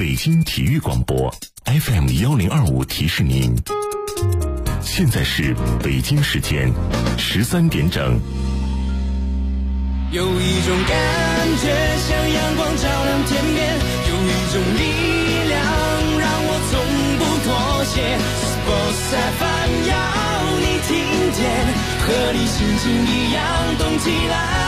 北京体育广播 FM1025提示您，现在是北京时间13点整。 有一种感觉像阳光照亮天边，有一种力量让我从不妥协。Sports FM 要你听见，和你心情一样动起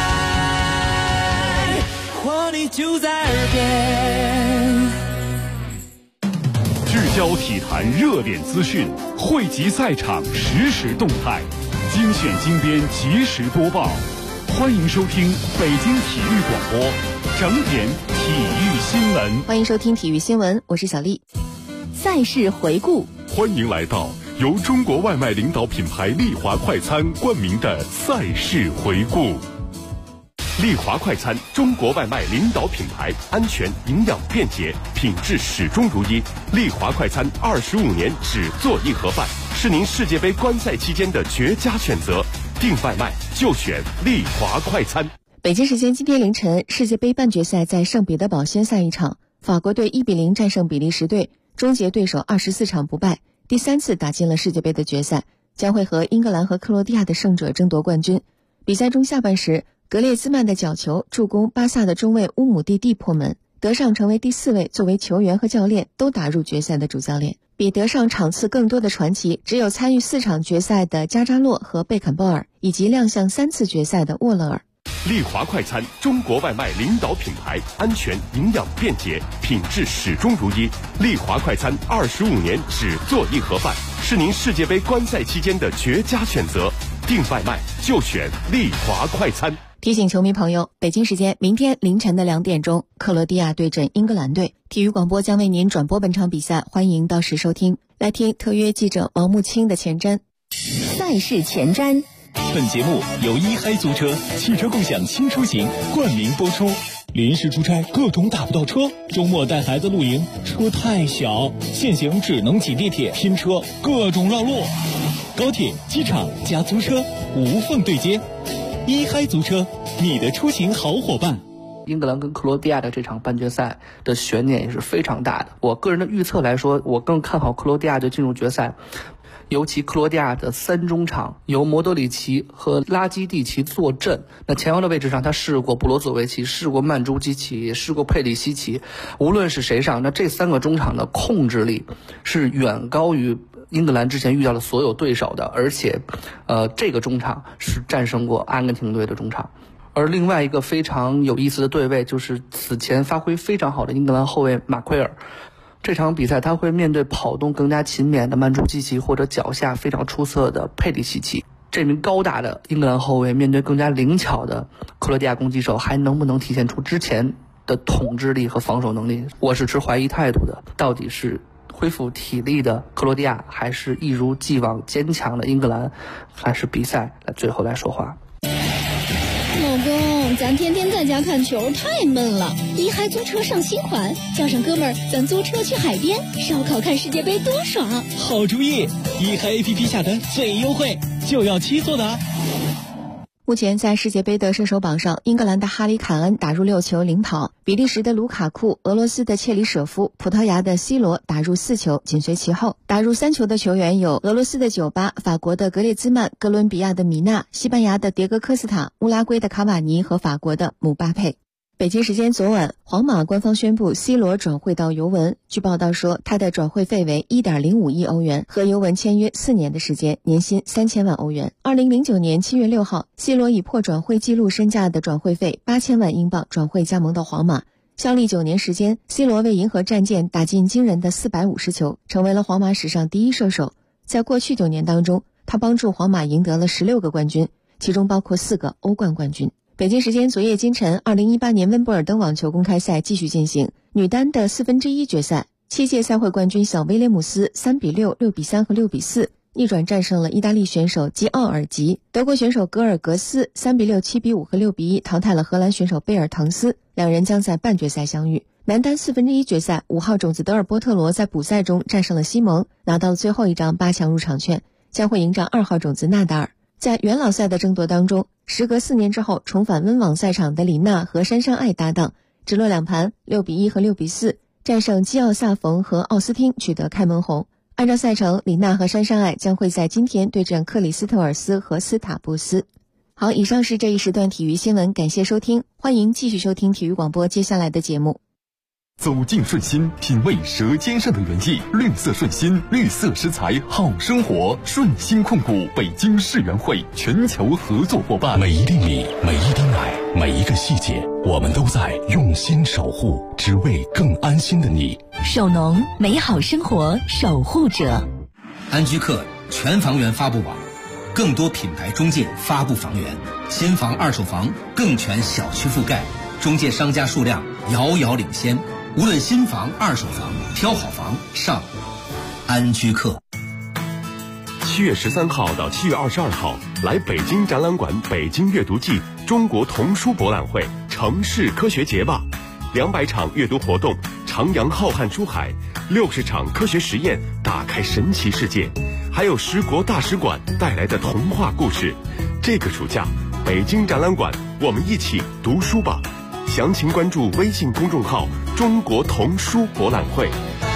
来，活力就在耳边。 聚焦体坛热点资讯，汇集赛场实时动态，精选精编及时播报。欢迎收听北京体育广播整点体育新闻。 欢迎收听体育新闻，我是小丽。赛事回顾， 欢迎来到由中国外卖领导品牌丽华快餐冠名的赛事回顾。丽华快餐，中国外卖领导品牌，安全、营养、便捷，品质始终如一。丽华快餐25年只做一盒饭，是您世界杯观赛期间的绝佳选择。订外卖就选丽华快餐。 北京时间今天凌晨，世界杯半决赛在圣彼得堡先赛一场，法国队1-0战胜比利时队，终结对手24场不败，第3次打进了世界杯的决赛，将会和英格兰和克罗地亚的胜者争夺冠军。比赛中下半时，格列兹曼的角球助攻巴萨的中卫乌姆蒂蒂破门，德尚成为第4位作为球员和教练都打入决赛的主教练。比德尚场次更多的传奇只有参与4场决赛的加扎洛和贝肯鲍尔，以及亮相3次决赛的沃勒尔。 丽华快餐，中国外卖领导品牌，安全、营养、便捷，品质始终如一。丽华快餐25年只做一盒饭，是您世界杯观赛期间的绝佳选择。订外卖就选丽华快餐。 提醒球迷朋友，北京时间明天凌晨的2点钟，克罗地亚对阵英格兰队。体育广播将为您转播本场比赛，欢迎到时收听。来听特约记者王木清的前瞻。 赛事前瞻。 本节目由一嗨租车汽车共享新出行冠名播出。临时出差各种打不到车，周末带孩子露营车太小，现行只能挤地铁拼车，各种绕路。高铁、机场加租车无缝对接，一嗨租车，你的出行好伙伴。 英格兰跟克罗地亚的这场半决赛的悬念也是非常大的。我个人的预测来说，我更看好克罗地亚队进入决赛。尤其克罗地亚的3中场由莫德里奇和拉基蒂奇坐镇，那前腰的位置上他试过布罗佐维奇，试过曼朱基奇，也试过佩里西奇。无论是谁上，那这3个中场的控制力是远高于英格兰之前遇到的所有对手的，而且这个中场是战胜过阿根廷队的中场。而另外一个非常有意思的对位就是此前发挥非常好的英格兰后卫马奎尔。这场比赛他会面对跑动更加勤勉的曼朱基奇，或者脚下非常出色的佩里西奇。这名高大的英格兰后卫面对更加灵巧的克罗地亚攻击手，还能不能体现出之前的统治力和防守能力？我是持怀疑态度的。到底是恢复体力的克罗地亚，还是一如既往坚强的英格兰？还是比赛最后来说话？ 老公，咱天天在家看球太闷了，一嗨租车上新款，叫上哥们儿，咱租车去海边烧烤看世界杯多爽！ 好主意，一嗨 APP 下单最优惠，就要7座的。 目前在世界杯的射手榜上，英格兰的哈里凯恩打入6球领跑，比利时的卢卡库、俄罗斯的切里舍夫、葡萄牙的 C 罗打入4球，紧随其后。打入3球的球员有俄罗斯的酒吧、法国的格列兹曼、哥伦比亚的米纳、西班牙的迭戈科斯塔、乌拉圭的卡瓦尼和法国的姆巴佩。北京时间昨晚，皇马官方宣布 C 罗转会到尤文。据报道说，他的转会费为 1.05 亿欧元，和尤文签约4年的时间，年薪3000万欧元。2009年7月6号 ，C 罗以破转会纪录身价的转会费8000万英镑转会加盟到皇马。效力9年时间 ，C 罗为银河战舰打进惊人的450球，成为了皇马史上第1射手。在过去9年当中，他帮助皇马赢得了16个冠军，其中包括4个欧冠冠军。北京时间昨夜今晨，2018年温布尔登网球公开赛继续进行，女单的1/4决赛，7届赛会冠军小威廉姆斯3-6、6-3和6-4逆转战胜了意大利选手吉奥尔吉，德国选手格尔格斯3-6、7-5和6-1淘汰了荷兰选手贝尔滕斯，两人将在半决赛相遇。男单1/4决赛，5号种子德尔波特罗在补赛中战胜了西蒙，拿到了最后一张8强入场券，将会迎战2号种子纳达尔。在元老赛的争夺当中，时隔4年之后重返温网赛场的李娜和珊珊爱搭档，直落2盘6-1和6-4 战胜基奥萨冯和奥斯汀取得开门红。按照赛程，李娜和珊珊爱将会在今天对阵克里斯特尔斯和斯塔布斯。好，以上是这一时段体育新闻，感谢收听，欢迎继续收听体育广播接下来的节目。 走进顺心，品味舌尖上的原意。绿色顺心，绿色食材，好生活。顺心控股北京世园会全球合作伙伴。 每一粒米，每一滴奶，每一个细节，我们都在用心守护，只为更安心的你。 首农，美好生活守护者。 安居客全房源发布网，更多品牌中介发布房源，新房、二手房更全小区覆盖，中介商家数量遥遥领先。无论新房、二手房，挑好房上安居客。 7月13号到7月22号，来北京展览馆北京阅读季中国童书博览会城市科学节吧，200场阅读活动，徜徉浩瀚书海，60场科学实验，打开神奇世界，还有10国大使馆带来的童话故事。这个暑假，北京展览馆，我们一起读书吧。详情关注微信公众号中国童书博览会。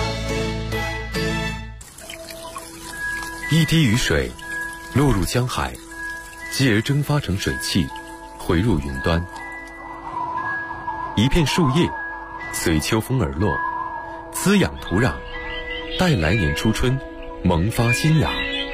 一滴雨水落入江海，继而蒸发成水汽，回入云端。一片树叶随秋风而落，滋养土壤，待来年初春萌发新芽。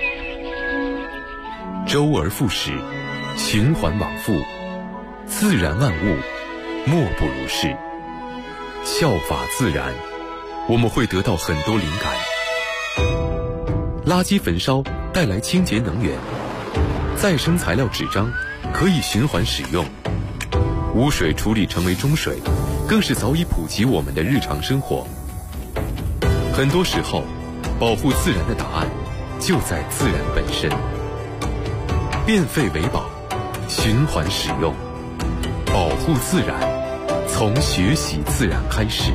周而复始，循环往复，自然万物莫不如是。效法自然，我们会得到很多灵感。垃圾焚烧带来清洁能源，再生材料纸张可以循环使用，污水处理成为中水，更是早已普及我们的日常生活。很多时候，保护自然的答案就在自然本身。变废为宝，循环使用，保护自然，从学习自然开始。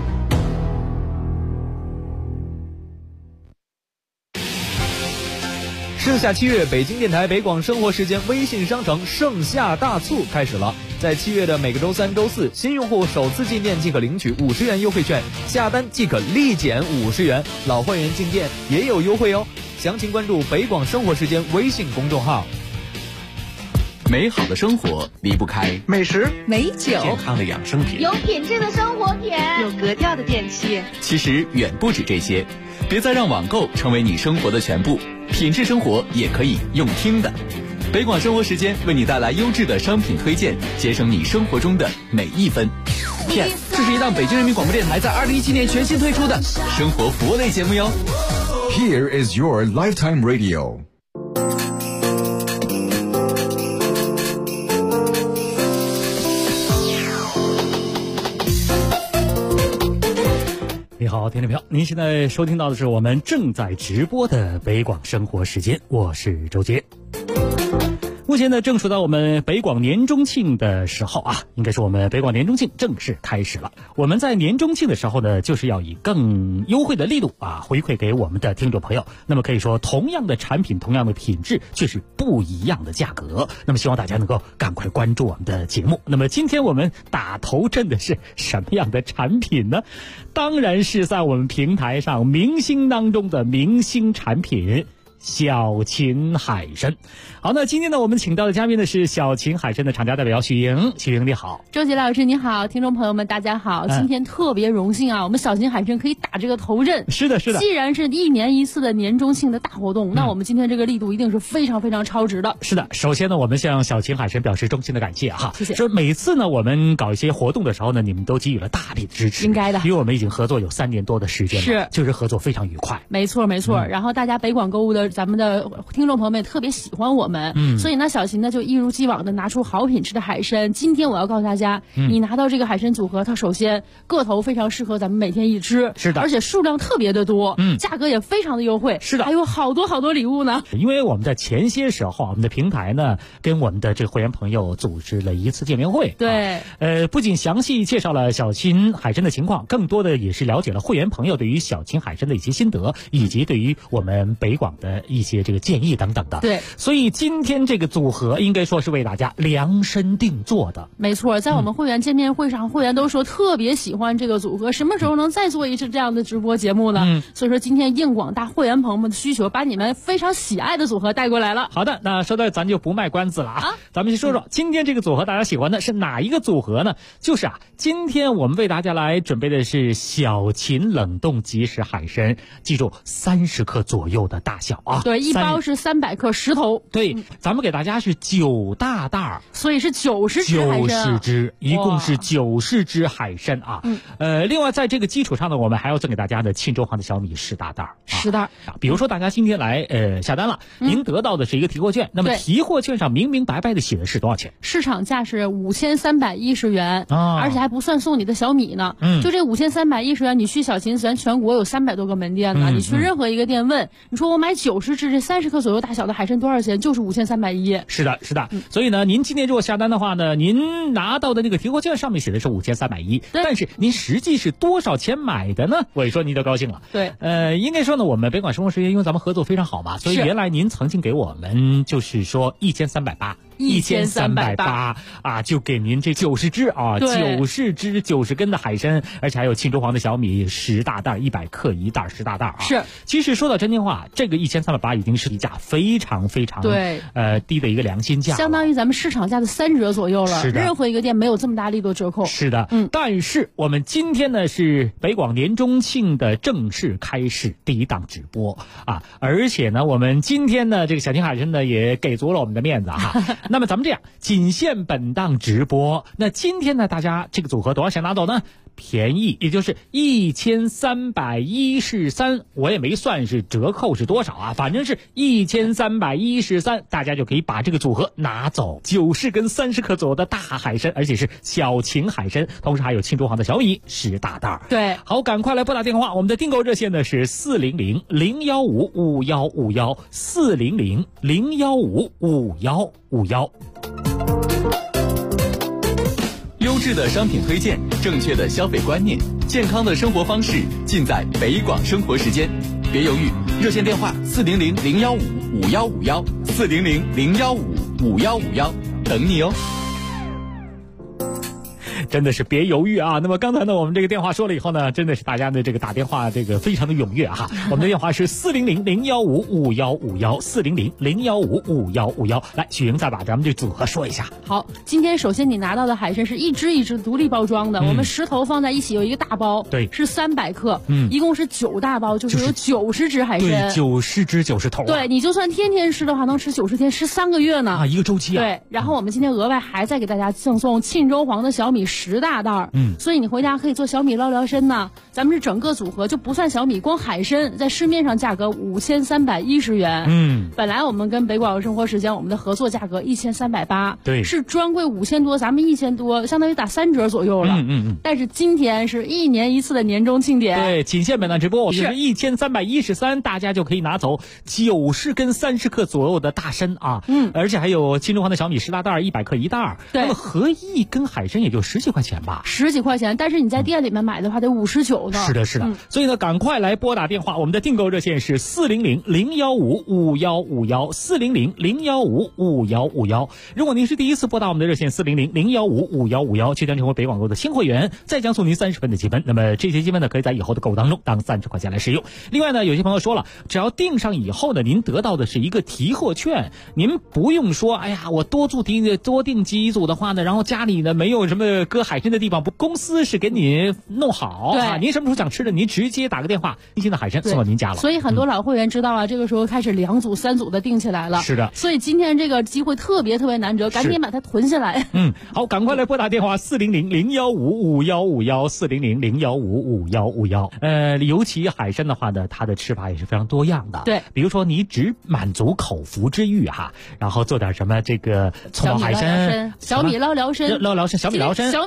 盛夏7月，北京电台北广生活时间微信商城盛夏大促开始了。在7月的每个周3、周4，新用户首次进店即可领取50元优惠券，下单即可立减50元，老会员进店也有优惠哦。详情关注北广生活时间微信公众号。 美好的生活离不开美食、 美酒、 健康的养生品、 有品质的生活品、 有格调的电器。 其实远不止这些，别再让网购成为你生活的全部，品质生活也可以用听的。北广生活时间为你带来优质的商品推荐，节省你生活中的每一分。 PS， 这是一档北京人民广播电台在2017年全新推出的生活服务类节目哟。 Here is your lifetime radio。 你好，听众朋友，您现在收听到的是我们正在直播的北广生活时间，我是周杰。目前呢，正处到我们北广年中庆的时候啊，应该是我们北广年中庆正式开始了。我们在年中庆的时候呢，就是要以更优惠的力度啊，回馈给我们的听众朋友。那么可以说，同样的产品，同样的品质，却是不一样的价格。那么希望大家能够赶快关注我们的节目。那么今天我们打头阵的是什么样的产品呢？当然是在我们平台上明星当中的明星产品。小秦海参。好，那今天呢，我们请到的嘉宾呢是小秦海参的厂家代表许莹。许莹你好。 周杰老师你好，听众朋友们大家好，今天特别荣幸啊，我们小秦海参可以打这个头阵。 是的是的， 既然是1年1次的年中庆的大活动，那我们今天这个力度一定是非常非常超值的。 是的，首先呢，我们向小秦海参表示衷心的感谢哈， 谢谢。 说每次呢我们搞一些活动的时候呢，你们都给予了大力的支持， 应该的， 因为我们已经合作有3年多的时间了， 是， 就是合作非常愉快。 没错没错，然后大家北广购物的咱们的听众朋友们也特别喜欢我们，所以呢小秦呢就一如既往的拿出好品质的海参。今天我要告诉大家，你拿到这个海参组合，它首先个头非常适合咱们每天一吃， 是的， 而且数量特别的多，价格也非常的优惠， 是的， 还有好多好多礼物呢。 因为我们在前些时候，我们的平台呢跟我们的这个会员朋友组织了一次见面会， 对， 不仅详细介绍了小秦海参的情况，更多的也是了解了会员朋友对于小秦海参的一些心得，以及对于我们北广的一些这个建议等等的。 对， 所以今天这个组合应该说是为大家量身定做的。 没错，在我们会员见面会上，会员都说特别喜欢这个组合，什么时候能再做一次这样的直播节目呢？所以说今天应广大会员朋友们的需求，把你们非常喜爱的组合带过来了。 好的，那说到咱就不卖关子了啊，咱们先说说今天这个组合大家喜欢的是哪一个组合呢？就是今天我们为大家来准备的是小秦冷冻即食海参，记住30克左右的大小啊。 对，一包是300克10头。 对，咱们给大家是9大袋， 所以是90只海参。90 只，一共是90只海参啊。另外在这个基础上呢，我们还要赠给大家的沁州黄的小米10大袋。 10袋。 比如说大家今天来下单了，您得到的是一个提货券，那么提货券上明明白白的写的是多少钱？ 市场价是5310元，而且还不算送你的小米呢。就这5310元，你去小秦咱全国有300多个门店呢，你去任何一个店问，你说我买90只这30克左右大小的海参多少钱？就是5310。 是的，是的。所以呢，您今天如果下单的话呢，您拿到的那个提货券上面写的是5310，但是您实际是多少钱买的呢？我一说您就高兴了。 对， 应该说呢，我们北广生活时间因为咱们合作非常好嘛，所以原来您曾经给我们就是说1380啊，就给您这90只啊，90只90根的海参，而且还有沁州黄的小米10大袋，100克一袋10大袋啊。 是， 其实说到真心话，这个1380已经是一价非常非常低的一个良心价， 相当于咱们市场价的3折左右了。 是的， 任何一个店没有这么大力度折扣。 是的，但是我们今天呢是北广年中庆的正式开始第一档直播啊，而且呢我们今天呢这个小秦海参呢也给足了我们的面子哈。那么咱们这样，仅限本档直播。那今天呢，大家这个组合多少钱拿走呢？便宜，也就是1313，我也没算是折扣是多少啊，反正是1313，大家就可以把这个组合拿走，90根30克左右的大海参，而且是小秦海参，同时还有沁州黄的小米10大袋。 对， 好，赶快来拨打电话，我们的订购热线呢是400-015-5151，400-015-5151。 优质的商品推荐，正确的消费观念，健康的生活方式，尽在北广生活时间。别犹豫，热线电话400-015-5151，400-015-5151，等你哦。 真的是别犹豫啊！那么刚才呢，我们这个电话说了以后呢，真的是大家的这个打电话这个非常的踊跃哈。我们的电话是400-015-5151，400-015-5151。来，许莹再把咱们这组合说一下。 好，今天首先你拿到的海参是一只一只独立包装的，我们10头放在一起有一个大包， 对， 是300克，一共是9大包，就是有90只海参， 对，90只90头。 对，你就算天天吃的话，能吃90天，吃3个月呢。 一个周期啊。 对，然后我们今天额外还再给大家赠送沁州黄的小米10大袋，所以你回家可以做小米捞聊参呢。咱们是整个组合就不算小米，光海参在市面上价格5310元，本来我们跟北广生活时间我们的合作价格1380， 对， 是专柜5000多，咱们1000多，相当于打3折左右了。但是今天是1年1次的年终庆典， 对，仅限本档直播，我们是1313，大家就可以拿走90根30克左右的大参啊，而且还有沁州黄的小米10大袋，100克一袋，那么合一根海参也就10几块钱吧 ，10几块钱，但是你在店里面买的话得59呢。 是的，是的，所以呢，赶快来拨打电话，我们的订购热线是400-015-5151，400-015-5151。如果您是第一次拨打我们的热线400-015-5151，即将成为北广购的新会员，再将送您30分的积分。那么这些积分呢，可以在以后的购物当中当30块钱来使用。另外呢，有些朋友说了，只要订上以后呢，您得到的是一个提货券，您不用说，哎呀，我多订几组的话呢，然后家里呢没有什么搁海参的地方，公司是给你弄好， 对， 您什么时候想吃的，您直接打个电话，新鲜的海参送到您家了。 所以很多老会员知道啊，这个时候开始2组3组的订起来了。 是的， 所以今天这个机会特别难得，赶紧把它囤下来。 好，赶快来拨打电话400-015-5151，400-015-5151。尤其海参的话呢，它的吃法也是非常多样的。 对， 比如说你只满足口腹之欲哈，然后做点什么这个葱爆海参、 小米捞聊参、 小米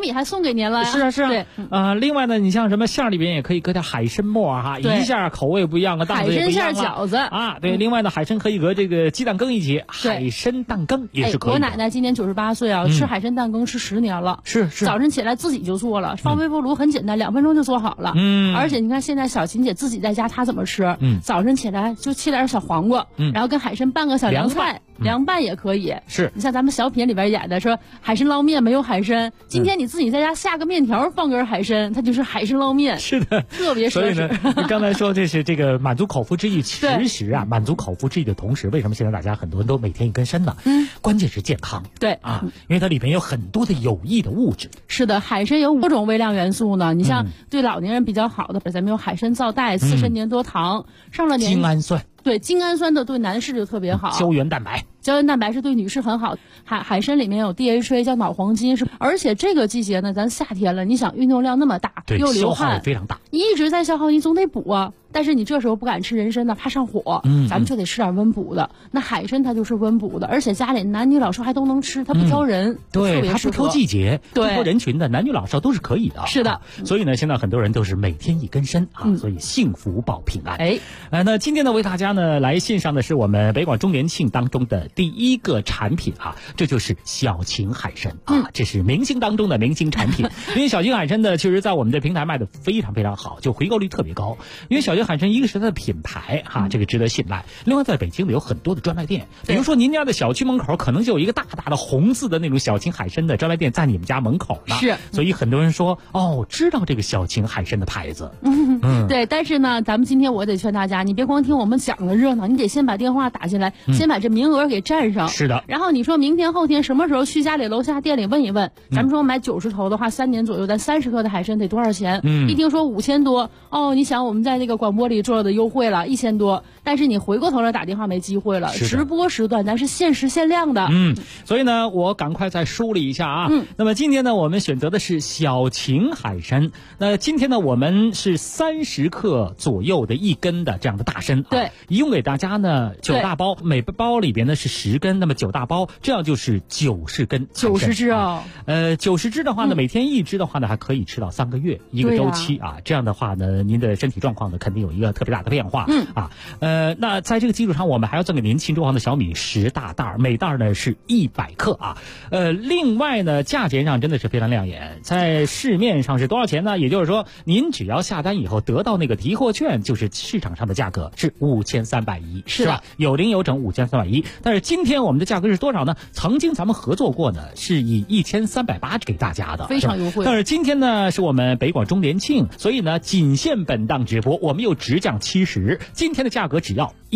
米还送给您了呀。 是啊是啊。 对， 另外呢，你像什么馅儿里边也可以搁点海参末哈，一下口味不一样，档次也不一样了。 海参馅饺子啊，对。另外呢，海参可以搁这个鸡蛋羹一起，海参蛋羹也是可以的。 我奶奶今年98岁啊，吃海参蛋羹吃10年了。 是。 早晨起来自己就做了，放微波炉很简单，2分钟就做好了。而且你看现在小琴姐自己在家，她怎么吃？早晨起来就切点小黄瓜，然后跟海参拌个小凉菜，凉拌也可以。 是。 你像咱们小品里边演的说海参捞面没有海参，今天你自己在家下个面条放根海参，它就是海参捞面。 是的， 特别奢侈。 所以呢，你刚才说这是这个满足口腹之欲，其实啊，满足口腹之欲的同时，为什么现在大家很多人都每天一根参呢？关键是健康。 对啊，因为它里面有很多的有益的物质。 是的，海参有5种微量元素呢。你像对老年人比较好的，咱们有海参皂苷、刺参粘多糖，上了年精氨酸。 对，精氨酸的对男士就特别好。 胶原蛋白。 胶原蛋白是对女士很好，海参里面有 DHA 叫脑黄金，而且这个季节呢，咱夏天了，你想运动量那么大，又流汗， 消耗非常大， 你一直在消耗，你总得补啊。但是你这时候不敢吃人参呢，怕上火，咱们就得吃点温补的。那海参它就是温补的，而且家里男女老少还都能吃，它不挑人， 对，它不挑季节， 对， 不挑人群的，男女老少都是可以的。 是的， 所以呢，现在很多人都是每天一根参啊，所以幸福保平安。那今天呢，为大家呢来献上的是我们北广周年庆当中的第一个产品啊，这就是小秦海参啊，这是明星当中的明星产品。因为小秦海参呢，确实在我们的平台卖的非常非常好，就回购率特别高。因为小秦海参一个是它的品牌哈，这个值得信赖。另外，在北京呢有很多的专卖店，比如说您家的小区门口可能就有一个大大的红字的那种小秦海参的专卖店在你们家门口呢。 是， 所以很多人说知道这个小秦海参的牌子。 对，但是呢，咱们今天我得劝大家，你别光听我们讲的热闹，你得先把电话打进来，先把这名额给占上。 是的。 然后你说明天后天什么时候去家里楼下店里问一问，咱们说买90头的话，3年左右，咱30克的海参得多少钱？一听说5000多，你想我们在那个广播里做的优惠了1000多，但是你回过头来打电话没机会了。直播时段咱是限时限量的。 所以呢，我赶快再梳理一下啊。那么今天呢，我们选择的是小秦海参。那今天呢，我们是30克左右的1根的这样的大参。 对， 一共给大家呢9大包，每包里边呢是10根，那么9大包，这样就是90根。 90只哦。 90只的话呢，每天1只的话呢，还可以吃到3个月一个周期啊。这样的话呢，您的身体状况呢肯定有一个特别大的变化。那在这个基础上，我们还要赠给您庆州行的小米10大袋，每袋呢是100克啊。另外呢，价钱上真的是非常亮眼，在市面上是多少钱呢？也就是说，您只要下单以后得到那个提货券，就是市场上的价格是5310，是吧？有零有整5310。但是今天我们的价格是多少呢？曾经咱们合作过呢，是以1380给大家的， 非常优惠。 但是今天呢，是我们北广周年庆，所以呢，仅限本档直播，我们又直降70，今天的价格只要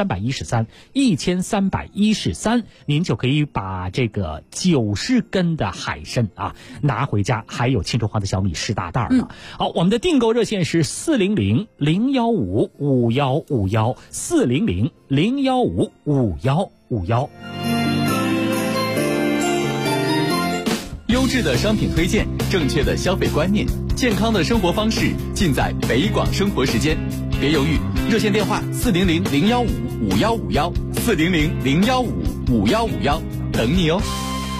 1313，您就可以把这个90根的海参啊拿回家，还有庆州行的小米10大袋呢。好，我们的订购热线是400-015-5151，400-015-5151。 优质的商品推荐，正确的消费观念，健康的生活方式，尽在北广生活时间。别犹豫，热线电话400-015-5151，400-015-5151，等你哦。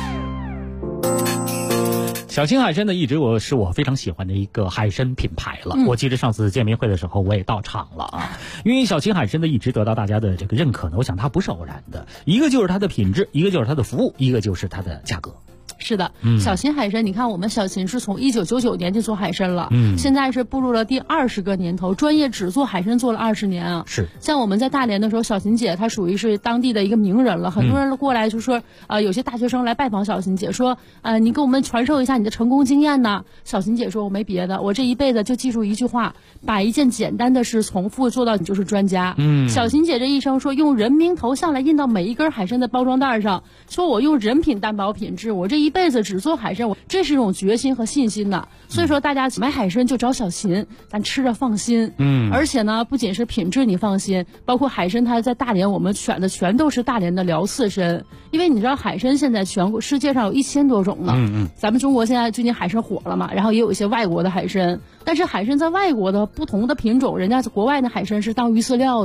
小秦海参呢，一直是我非常喜欢的一个海参品牌了。我记得上次见面会的时候，我也到场了啊。因为小秦海参呢，一直得到大家的这个认可呢，我想它不是偶然的，一个就是它的品质，一个就是它的服务，一个就是它的价格。 是的，小秦海参，你看我们小秦是从1999年就做海参了，现在是步入了第20个年头，专业只做海参做了20年啊。 是， 像我们在大连的时候，小秦姐她属于是当地的一个名人了，很多人过来就说，有些大学生来拜访小秦姐，说，你给我们传授一下你的成功经验呢。小秦姐说，我没别的，我这一辈子就记住一句话，把一件简单的事重复做到你就是专家。小秦姐这一生说，用人名头像来印到每一根海参的包装袋上，说我用人品担保品质，我这一辈子只做海参，这是一种决心和信心呐。所以说大家买海参就找小秦，咱吃着放心。而且呢，不仅是品质你放心，包括海参它在大连我们选的全都是大连的辽刺参，因为你知道海参现在全国世界上有1000多种呢。咱们中国现在最近海参火了嘛，然后也有一些外国的海参，但是海参在外国的不同的品种，人家国外的海参是当鱼饲料的。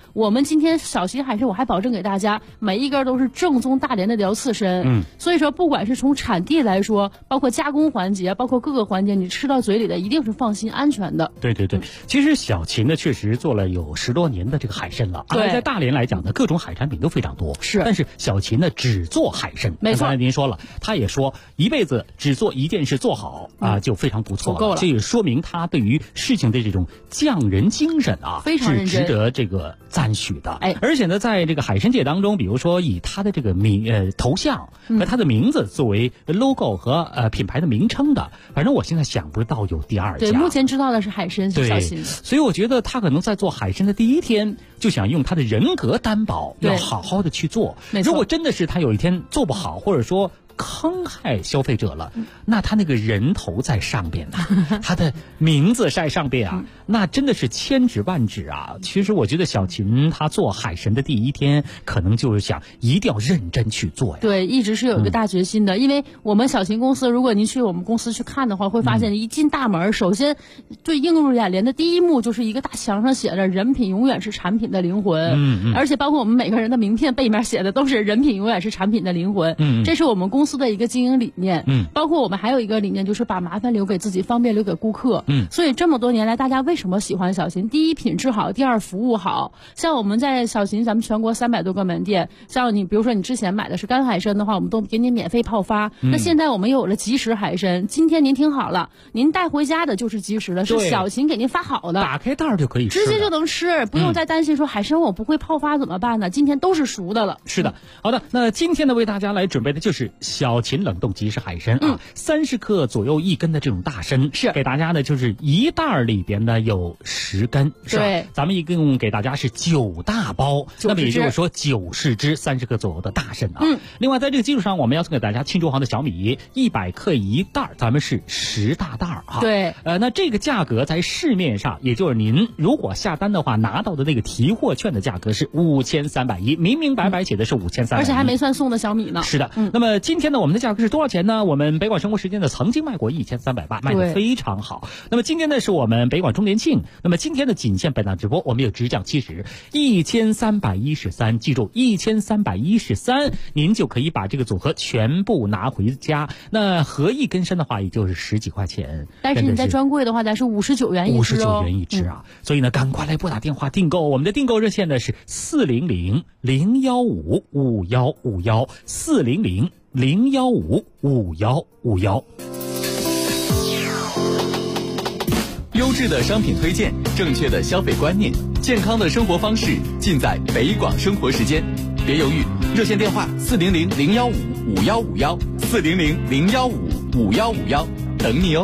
我们今天小秦海参，我还保证给大家每一根都是正宗大连的辽刺参。所以说不管是从产地来说，包括加工环节，包括各个环节，你吃到嘴里的一定是放心安全的。 对，其实小秦呢确实做了有10多年的这个海参了。 对， 在大连来讲呢，各种海产品都非常多。 是， 但是小秦呢只做海参。 没错， 刚才您说了，他也说一辈子只做一件事做好就非常不错了。 够了， 这也说明他对于事情的这种匠人精神非常认真， 是值得这个赞许的。 哎， 而且呢，在这个海参界当中，比如说以他的这个头像和他的名字作为 logo 和品牌的名称的，反正我现在想不到有第二家。 对，目前知道的是海参，是小秦。 所以我觉得他可能在做海参的第一天就想用他的人格担保，要好好的去做。如果真的是他有一天做不好，或者说坑害消费者了，那他那个人头在上边呢，他的名字在上边啊，那真的是千指万指啊。其实我觉得小秦他做海参的第一天，可能就是想一定要认真去做呀。 对，一直是有一个大决心的。因为我们小秦公司，如果您去我们公司去看的话，会发现一进大门，首先对映入眼帘的第一幕就是一个大墙上写着"人品永远是产品的灵魂"，而且包括我们每个人的名片背面写的都是"人品永远是产品的灵魂"。这是我们公司的一个经营理念。包括我们还有一个理念，就是把麻烦留给自己，方便留给顾客。所以这么多年来，大家为什么喜欢小秦？第一，品质好；第二，服务好。像我们在小秦，咱们全国300多个门店，像你比如说你之前买的是干海参的话，我们都给你免费泡发。那现在我们有了即食海参，今天您听好了，您带回家的就是即食的，是小秦给您发好的， 打开袋就可以吃， 直接就能吃，不用再担心说海参我不会泡发怎么办呢？今天都是熟的了。 是的，好的，那今天呢为大家来准备的就是小秦冷冻即食海参30克左右1根的这种大参， 是给大家呢就是一袋里边呢有10根，是吧？ 对， 咱们一共给大家是9大包，那么也就是说90只30克左右的大参啊。另外在这个基础上，我们要送给大家庆州行的小米100克1袋，咱们是10大袋啊。 对， 那这个价格在市面上，也就是您如果下单的话拿到的那个提货券的价格是5310，明明白白写的是5310， 而且还没算送的小米呢。 是的，那么今天呢我们的价格是多少钱呢？我们北广生活时间呢曾经卖过1380，卖得非常好。那么今天呢是我们北广周年庆，那么今天的仅限本档直播，我们有直降70 1313，记住1313，您就可以把这个组合全部拿回家。那合1根参的话，也就是10几块钱， 但是你在专柜的话，咱是59元一只 59元一只啊。所以呢，赶快来拨打电话订购，我们的订购热线呢是400-015-5151，400-015-5151。 优质的商品推荐，正确的消费观念，健康的生活方式，尽在北广生活时间。别犹豫，热线电话400-015-5151，400-015-5151，等你哦。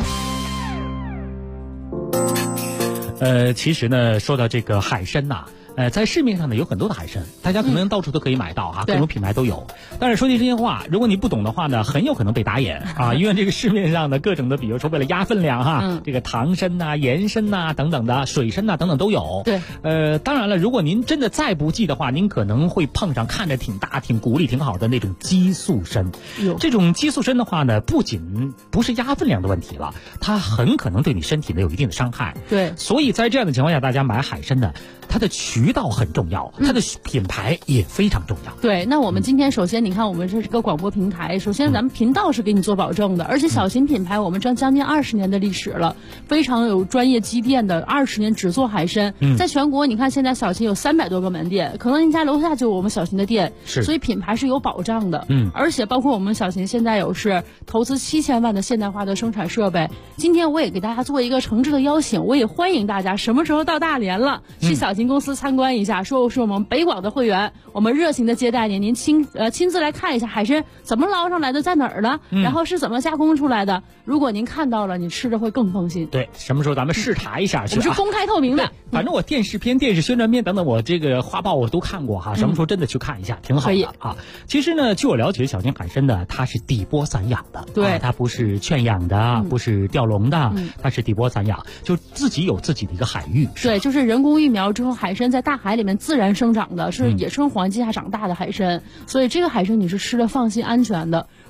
其实呢，说到这个海参呐，在市面上呢有很多的海参，大家可能到处都可以买到哈，各种品牌都有。但是说句真心话，如果你不懂的话呢，很有可能被打眼啊，因为这个市面上的各种的，比如说为了压分量哈，这个糖参呐、盐参呐等等的，水参呐等等都有。 对， 当然了，如果您真的再不济的话，您可能会碰上看着挺大、挺骨力挺好的那种激素参。这种激素参的话呢，不仅不是压分量的问题了，它很可能对你身体呢有一定的伤害。 对， 所以在这样的情况下，大家买海参呢，它的渠道很重要，它的品牌也非常重要。 对，那我们今天首先你看，我们这是个广播平台，首先咱们频道是给你做保证的，而且小秦品牌我们将近20年的历史了，非常有专业积淀的，20年只做海参。在全国你看现在小秦有300多个门店，可能您家楼下就有我们小秦的店，所以品牌是有保障的。而且包括我们小秦现在有是投资7000万的现代化的生产设备。今天我也给大家做一个诚挚的邀请，我也欢迎大家什么时候到大连了，去小秦公司参观一下，说是我们北广的会员，我们热情的接待您，您亲自来看一下海参怎么捞上来的，在哪儿了，然后是怎么加工出来的。如果您看到了，你吃着会更放心。 对，什么时候咱们视察一下去？ 我们是公开透明的。 反正我电视片、电视宣传片等等，我这个花报我都看过哈。什么时候真的去看一下，挺好的啊。其实呢，据我了解，小秦海参呢，它是底波散养的， 对， 它不是圈养的，不是钓笼的，它是底波散养，就自己有自己的一个海域。 对，就是人工育苗之后，海参在大海里面自然生长的，是野生环境下长大的海参，所以这个海参你是吃的放心安全的。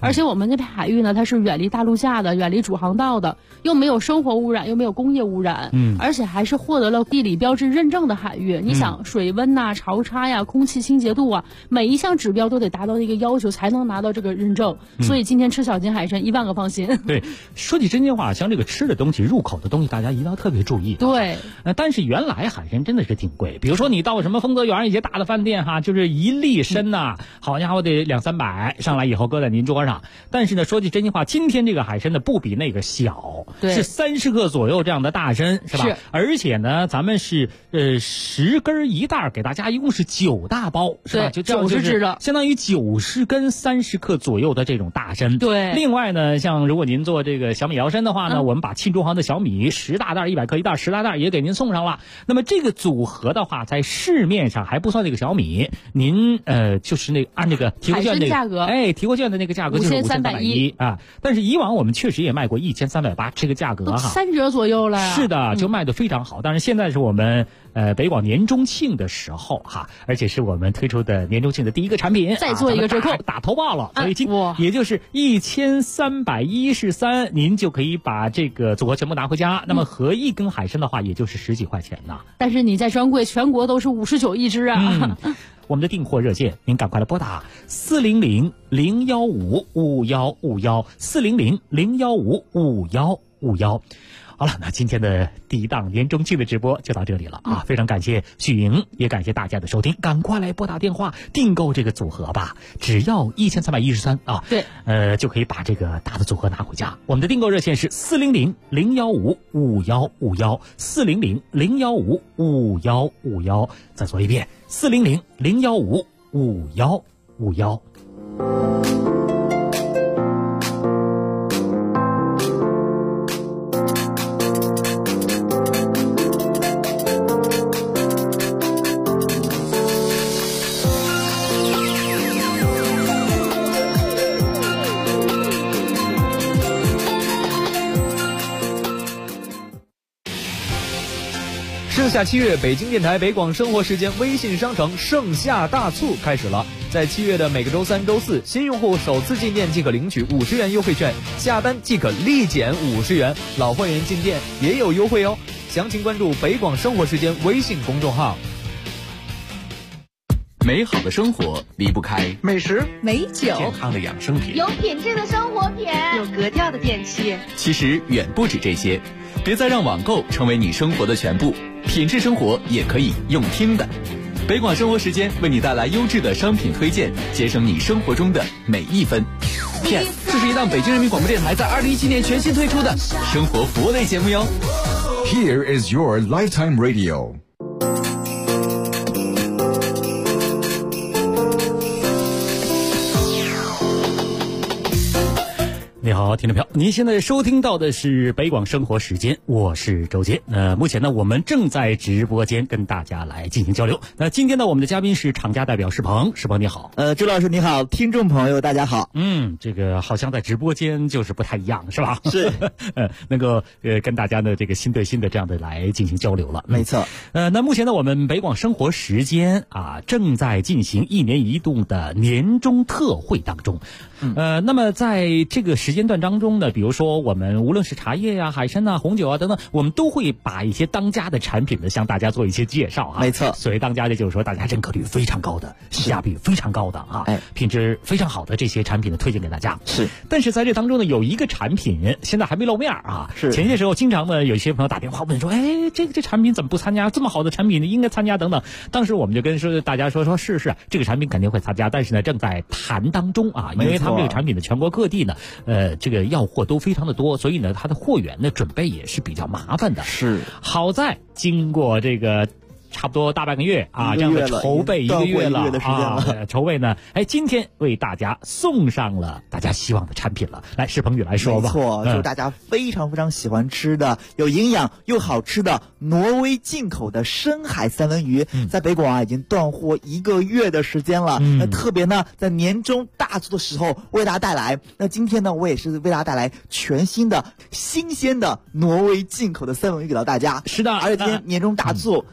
而且我们这片海域呢，它是远离大陆架的，远离主航道的，又没有生活污染，又没有工业污染，而且还是获得了地理标志认证的海域。你想水温呐、潮差呀、空气清洁度啊，每一项指标都得达到一个要求才能拿到这个认证。所以今天吃小金海参1万个放心。 对，说起真心话，像这个吃的东西、入口的东西，大家一定要特别注意。 对， 但是原来海参真的是挺贵，比如说你到什么丰泽园一些大的饭店哈，就是1粒参呐，好家伙得200-300，上来以后搁在您桌上。但是呢，说句真心话，今天这个海参呢不比那个小，是30克左右这样的大参，是吧？是。而且呢，咱们是10根1袋，给大家一共是9大包，是吧？就这样，就是相当于90根30克左右的这种大参。 对。 另外呢，像如果您做这个小米摇参的话呢，我们把庆中航的小米10大袋100克1袋10大袋也给您送上了。那么这个组合的话，在市面上还不算那个小米，您就是那按这个提货券价格， 提货券的那个价格就是5310啊。但是以往我们确实也卖过1380这个价格哈 ，3折左右了。 是的，就卖得非常好。但是现在是我们北广年中庆的时候哈，而且是我们推出的年中庆的第一个产品， 再做一个折扣， 打头报了，所以也就是1313，您就可以把这个组合全部拿回家。那么合一根海参的话，也就是10几块钱呢。 但是你在专柜全国都是59一只啊。 我们的订货热线，您赶快来拨打400-015-5151，400-015-5151。好了，那今天的第一档年中庆的直播就到这里了啊！非常感谢许莹，也感谢大家的收听，赶快来拨打电话订购这个组合吧，只要1313啊！ 对， 就可以把这个大的组合拿回家。我们的订购热线是400-015-5151，400-015-5151。再说一遍，400-015-5151。 盛夏7月，北京电台北广生活时间微信商城盛夏大促开始了。在7月的每个周3、周4，新用户首次进店即可领取50元优惠券，下单即可立减50元，老会员进店也有优惠哦。详情关注北广生活时间微信公众号。 美好的生活离不开美食、 美酒、 健康的养生品、 有品质的生活品、 有格调的电器。 其实远不止这些，别再让网购成为你生活的全部，品质生活也可以用听的。北广生活时间为你带来优质的商品推荐，节省你生活中的每一分。PS， 这是一档北京人民广播电台在2017年全新推出的生活服务类节目哟。 Here is your lifetime radio。 你好，听众朋友，您现在收听到的是北广生活时间，我是周杰。目前呢，我们正在直播间跟大家来进行交流。那今天呢，我们的嘉宾是厂家代表石鹏，石鹏你好。 周老师你好，听众朋友大家好。 这个好像在直播间就是不太一样，是吧？ 是， 能够跟大家的这个心对心的这样的来进行交流了。 没错。 那目前呢，我们北广生活时间啊，正在进行1年1度的年终特惠当中。那么在这个时间段当中呢，比如说我们无论是茶叶呀、海参呐、红酒啊等等，我们都会把一些当家的产品呢向大家做一些介绍啊。 没错， 所谓当家的就是说大家认可率非常高的、性价比非常高的啊，品质非常好的这些产品呢推荐给大家。 是， 但是在这当中呢，有一个产品现在还没露面啊。 是， 前些时候经常呢有些朋友打电话问说，这产品怎么不参加？这么好的产品呢应该参加等等。当时我们就跟大家说是这个产品肯定会参加，但是呢正在谈当中啊，因为他们这个产品的全国各地呢，这个要货都非常的多，所以呢，它的货源的准备也是比较麻烦的。 是， 好在经过这个差不多大半个月啊，这样的筹备1个月了啊，筹备呢，今天为大家送上了大家希望的产品了。来，石鹏宇来说吧。 没错，就是大家非常非常喜欢吃的、有营养又好吃的挪威进口的深海三文鱼，在北广已经断货1个月的时间了。那特别呢，在年终大促的时候为大家带来。那今天呢，我也是为大家带来全新的、新鲜的挪威进口的三文鱼给到大家。 是的， 而且今天年终大促，可想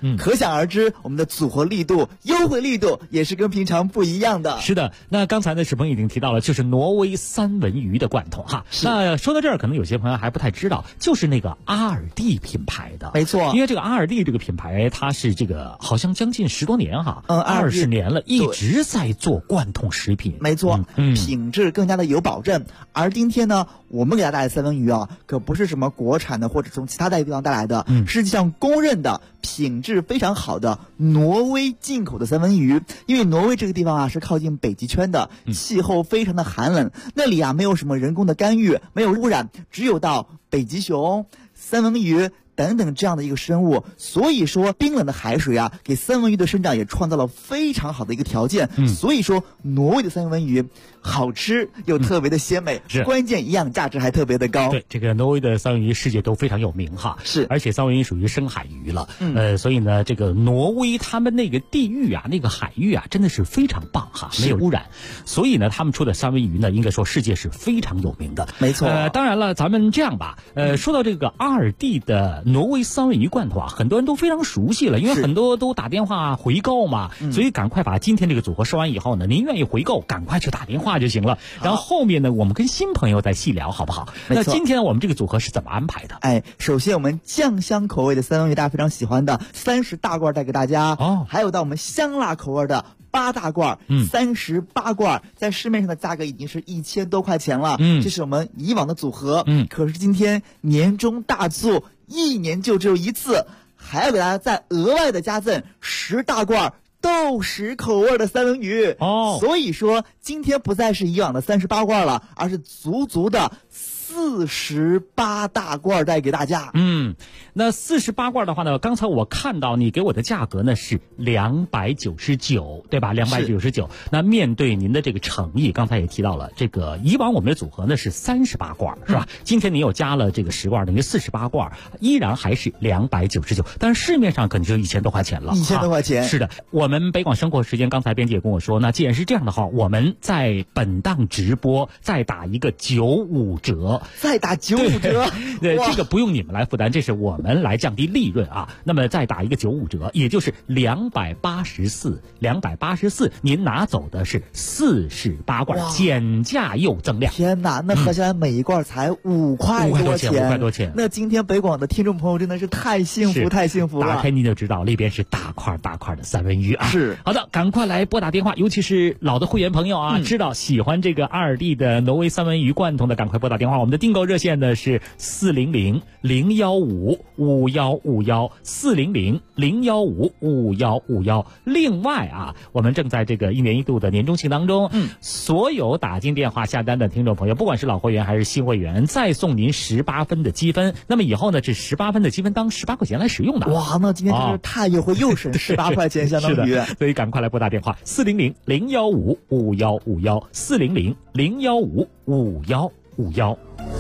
想而知，我们的组合力度、优惠力度也是跟平常不一样的。 是的，那刚才呢，史鹏已经提到了，就是挪威三文鱼的罐头哈。那说到这儿，可能有些朋友还不太知道，就是那个阿尔蒂品牌的， 没错。 因为这个阿尔蒂这个品牌，它是这个好像将近10多年哈，20年了，一直在做罐头食品。 没错，品质更加的有保证。而今天呢，我们给大家带来的三文鱼啊，可不是什么国产的或者从其他地方带来的，实际上公认的品质非常好的挪威进口的三文鱼。因为挪威这个地方啊是靠近北极圈的，气候非常的寒冷，那里啊没有什么人工的干预，没有污染，只有到北极熊、三文鱼等等这样的一个生物，所以说冰冷的海水啊，给三文鱼的生长也创造了非常好的一个条件。所以说挪威的三文鱼好吃又特别的鲜美，关键营养价值还特别的高。 对，这个挪威的三文鱼世界都非常有名哈， 是， 而且三文鱼属于深海鱼了，所以呢，这个挪威他们那个地域啊，那个海域啊，真的是非常棒哈，没有污染，所以呢，他们出的三文鱼呢，应该说世界是非常有名的。 没错。 当然了，咱们这样吧，说到这个阿尔蒂的挪威三文鱼罐头啊，很多人都非常熟悉了，因为很多都打电话回购嘛，所以赶快把今天这个组合说完以后呢，您愿意回购，赶快去打电话就行了。然后后面呢，我们跟新朋友再细聊，好不好？那今天我们这个组合是怎么安排的？ 首先我们酱香口味的三文鱼，大家非常喜欢的30大罐带给大家，还有到我们香辣口味的8大罐，38罐，在市面上的价格已经是1000多块钱了。这是我们以往的组合。可是今天年终大促，1年就只有一次，还要给大家再额外的加赠10大罐豆豉口味的三文鱼。所以说今天不再是以往的38罐了，而是足足的48大罐带给大家。 那48罐的话呢，刚才我看到你给我的价格呢是299，对吧？299。那面对您的这个诚意，刚才也提到了，这个以往我们的组合呢是38罐，是吧？今天您又加了这个10罐，等于48罐，依然还是299，但是市面上可能就1000多块钱了。 1000多块钱。 是的，我们北广生活时间，刚才编辑也跟我说，那既然是这样的话，我们在本档直播再打一个95折。 再打95折， 对，这个不用你们来负担，这是我们来降低利润啊。那么再打一个95折，也就是284，您拿走的是48罐，减价又增量。 天哪，那合起来每一罐才5块多钱 ，5块多钱。 那今天北广的听众朋友真的是太幸福，太幸福了。 打开您就知道，里边是大块的三文鱼啊。 是。 好的，赶快来拨打电话，尤其是老的会员朋友啊，知道喜欢这个阿尔蒂的挪威三文鱼罐头的，赶快拨打电话。我们的订购热线呢是400-015-5151，400-015-5151。另外啊，我们正在这个1年1度的年终庆当中，所有打进电话下单的听众朋友，不管是老会员还是新会员，再送您18分的积分。那么以后呢，这18分的积分当18块钱来使用的。 哇，那今天真是太优惠，又省18块钱，相当于。 所以赶快来拨打电话400-015-5151，400-015-5151。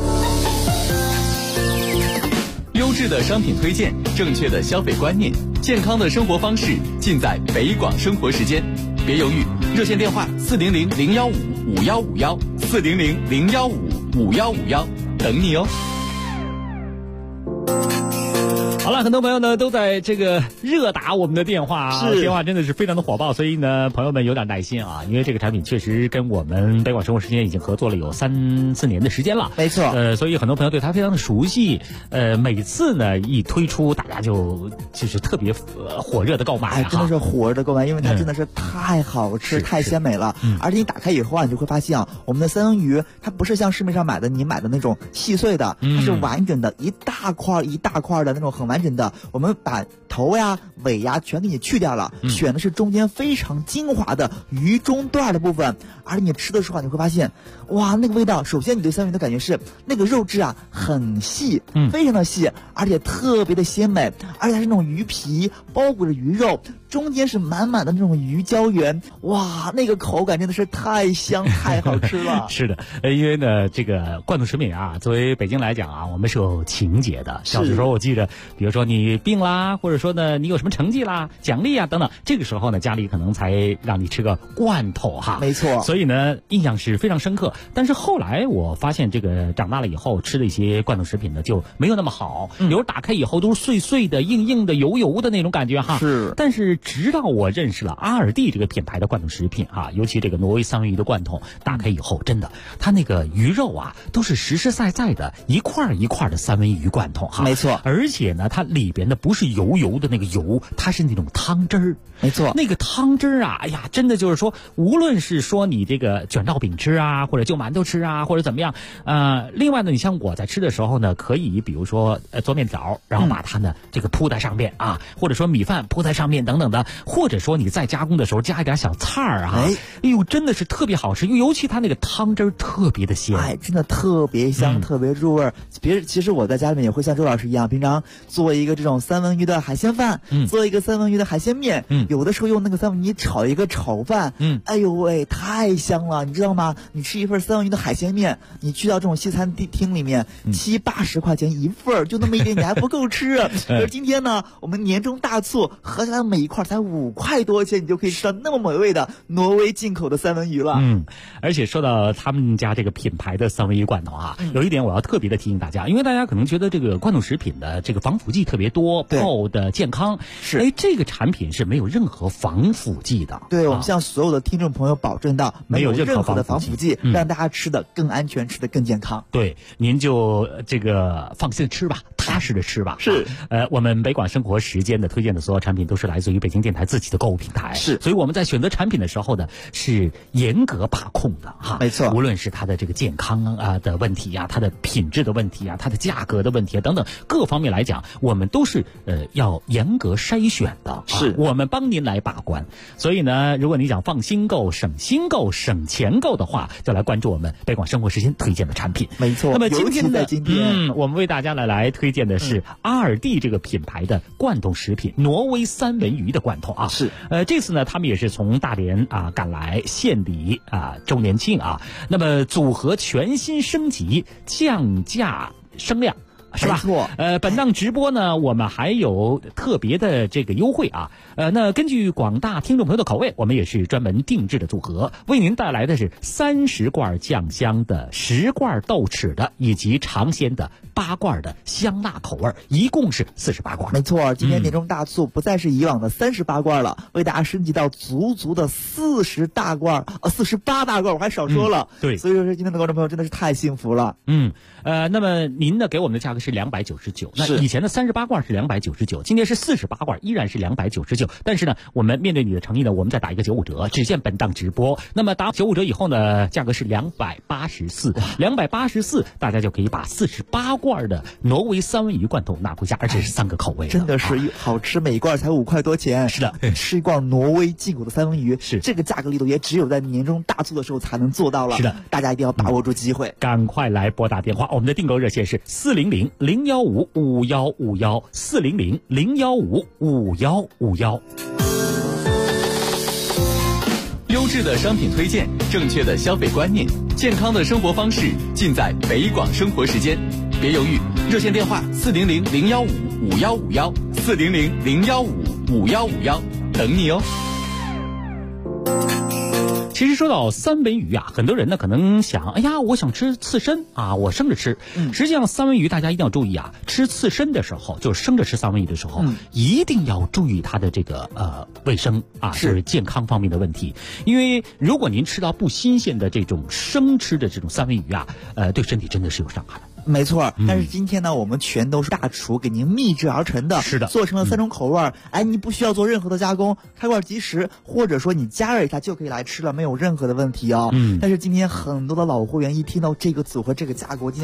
优质的商品推荐，正确的消费观念，健康的生活方式，尽在北广生活时间。别犹豫，热线电话400-015-5151，400-015-5151，等你哦。 好了，很多朋友呢都在这个热打我们的电话啊，电话真的是非常的火爆，所以呢，朋友们有点耐心啊，因为这个产品确实跟我们北广生活时间已经合作了有3-4年的时间了， 没错。 所以很多朋友对它非常的熟悉，每次呢一推出，大家就是特别火热的购买， 真的是火热的购买，因为它真的是太好吃、太鲜美了。而且你打开以后啊，你就会发现啊，我们的三文鱼它不是像市面上你买的那种细碎的，它是完整的，一大块一大块的那种很完整的，我们把头呀、尾呀全给你去掉了，选的是中间非常精华的鱼中段的部分。而你吃的时候你会发现，哇，那个味道，首先你对三文鱼的感觉是那个肉质啊很细，非常的细，而且特别的鲜美，而且它是那种鱼皮包裹着鱼肉， 中间是满满的那种鱼胶原，哇，那个口感真的是太香太好吃了。 是的，因为呢，这个罐头食品啊，作为北京来讲啊，我们是有情节的。小时候我记着，比如说你病啦，或者说呢你有什么成绩啦、奖励啊等等，这个时候呢家里可能才让你吃个罐头哈。 没错。 所以呢印象是非常深刻。但是后来我发现，这个长大了以后吃的一些罐头食品呢就没有那么好，有时候打开以后都是碎碎的、硬硬的、油油的那种感觉哈。 是。 但是直到我认识了阿尔蒂这个品牌的罐头食品啊，尤其这个挪威三文鱼的罐头，打开以后真的，它那个鱼肉啊都是实实在在的一块一块的三文鱼罐头哈。 没错。 而且呢，它里边的不是油油的那个油，它是那种汤汁儿。 没错。 那个汤汁儿啊，哎呀，真的就是说，无论是说你这个卷烙饼吃啊，或者就馒头吃啊，或者怎么样，另外呢，你像我在吃的时候呢，可以比如说做面条，然后把它呢这个铺在上面啊，或者说米饭铺在上面等等的，或者说你在加工的时候加一点小菜儿啊，哎呦，真的是特别好吃，尤其它那个汤汁儿特别的鲜， 哎，真的特别香，特别入味儿。其实我在家里面也会像周老师一样，平常做一个这种三文鱼的海鲜饭，做一个三文鱼的海鲜面，有的时候用那个三文鱼炒一个炒饭，哎呦喂，太香了，你知道吗？你吃一份三文鱼的海鲜面，你去到这种西餐厅里面，70-80块钱一份，就那么一点，你还不够吃。可是今天呢，我们年终大促，合起来每一块才5块多钱，你就可以吃到那么美味的挪威进口的三文鱼了。 而且说到他们家这个品牌的三文鱼罐头啊，有一点我要特别的提醒大家，因为大家可能觉得这个罐头食品的这个防腐剂特别多，泡的健康， 是， 这个产品是没有任何防腐剂的。 对，我们向所有的听众朋友保证到，没有任何的防腐剂，让大家吃的更安全，吃的更健康。 对，您就这个放心的吃吧，踏实的吃吧。 是， 我们北广生活时间的推荐的所有产品都是来自于北京电台自己的购物平台， 是， 所以我们在选择产品的时候呢，是严格把控的哈。 没错， 无论是它的这个健康的问题啊，它的品质的问题啊，它的价格的问题啊等等各方面来讲，我们都是要严格筛选的， 是， 我们帮您来把关。所以呢，如果你想放心购、省心购、省钱购的话，就来关注我们北广生活时间推荐的产品。 没错。 那么今天呢， 我们为大家来推荐的是阿尔蒂这个品牌的罐头食品，挪威三文鱼的罐头啊。 是。 这次呢，他们也是从大连赶来献礼周年庆啊。那么组合全新升级，降价升量。是吧？ 没错。 本档直播呢，我们还有特别的这个优惠啊。那根据广大听众朋友的口味，我们也是专门定制的组合，为您带来的是30罐酱香的、10罐豆豉的，以及尝鲜的8罐的香辣口味，一共是48罐。 没错，今天年终大促不再是以往的38罐了，为大家升级到足的48大罐，我还少说了。 对， 所以说今天的观众朋友真的是太幸福了。 那么您呢给我们的价格是299，那以前的38罐是299，今天是48罐，依然是299。但是呢，我们面对你的诚意呢，我们再打一个95折，只限本档直播。那么打95折以后呢，价格是284，大家就可以把48罐的挪威三文鱼罐头拿回家，而且是3个口味， 真的是好吃，每一罐才5块多钱。 是的， 吃一罐挪威进口的三文鱼， 是这个价格力度也只有在年终大促的时候才能做到了。 是的， 大家一定要把握住机会， 赶快来拨打电话。我们的订购热线是400-015-5151，400-015-5151。 优质的商品推荐，正确的消费观念，健康的生活方式，尽在北广生活时间。别犹豫，热线电话400-015-5151，400-015-5151，等你哦。 其实说到三文鱼啊，很多人呢可能想，哎呀，我想吃刺身啊，我生着吃。实际上三文鱼大家一定要注意啊，吃刺身的时候，就是生着吃三文鱼的时候，一定要注意它的这个卫生啊，就是健康方面的问题。因为如果您吃到不新鲜的这种生吃的这种三文鱼啊，对身体真的是有伤害。 没错，但是今天呢，我们全都是大厨给您秘制而成的， 是的， 做成了3种口味。你不需要做任何的加工，开罐即食，或者说你加热一下就可以来吃了，没有任何的问题哦。但是今天很多的老会员一听到这个组合这个价格，我今天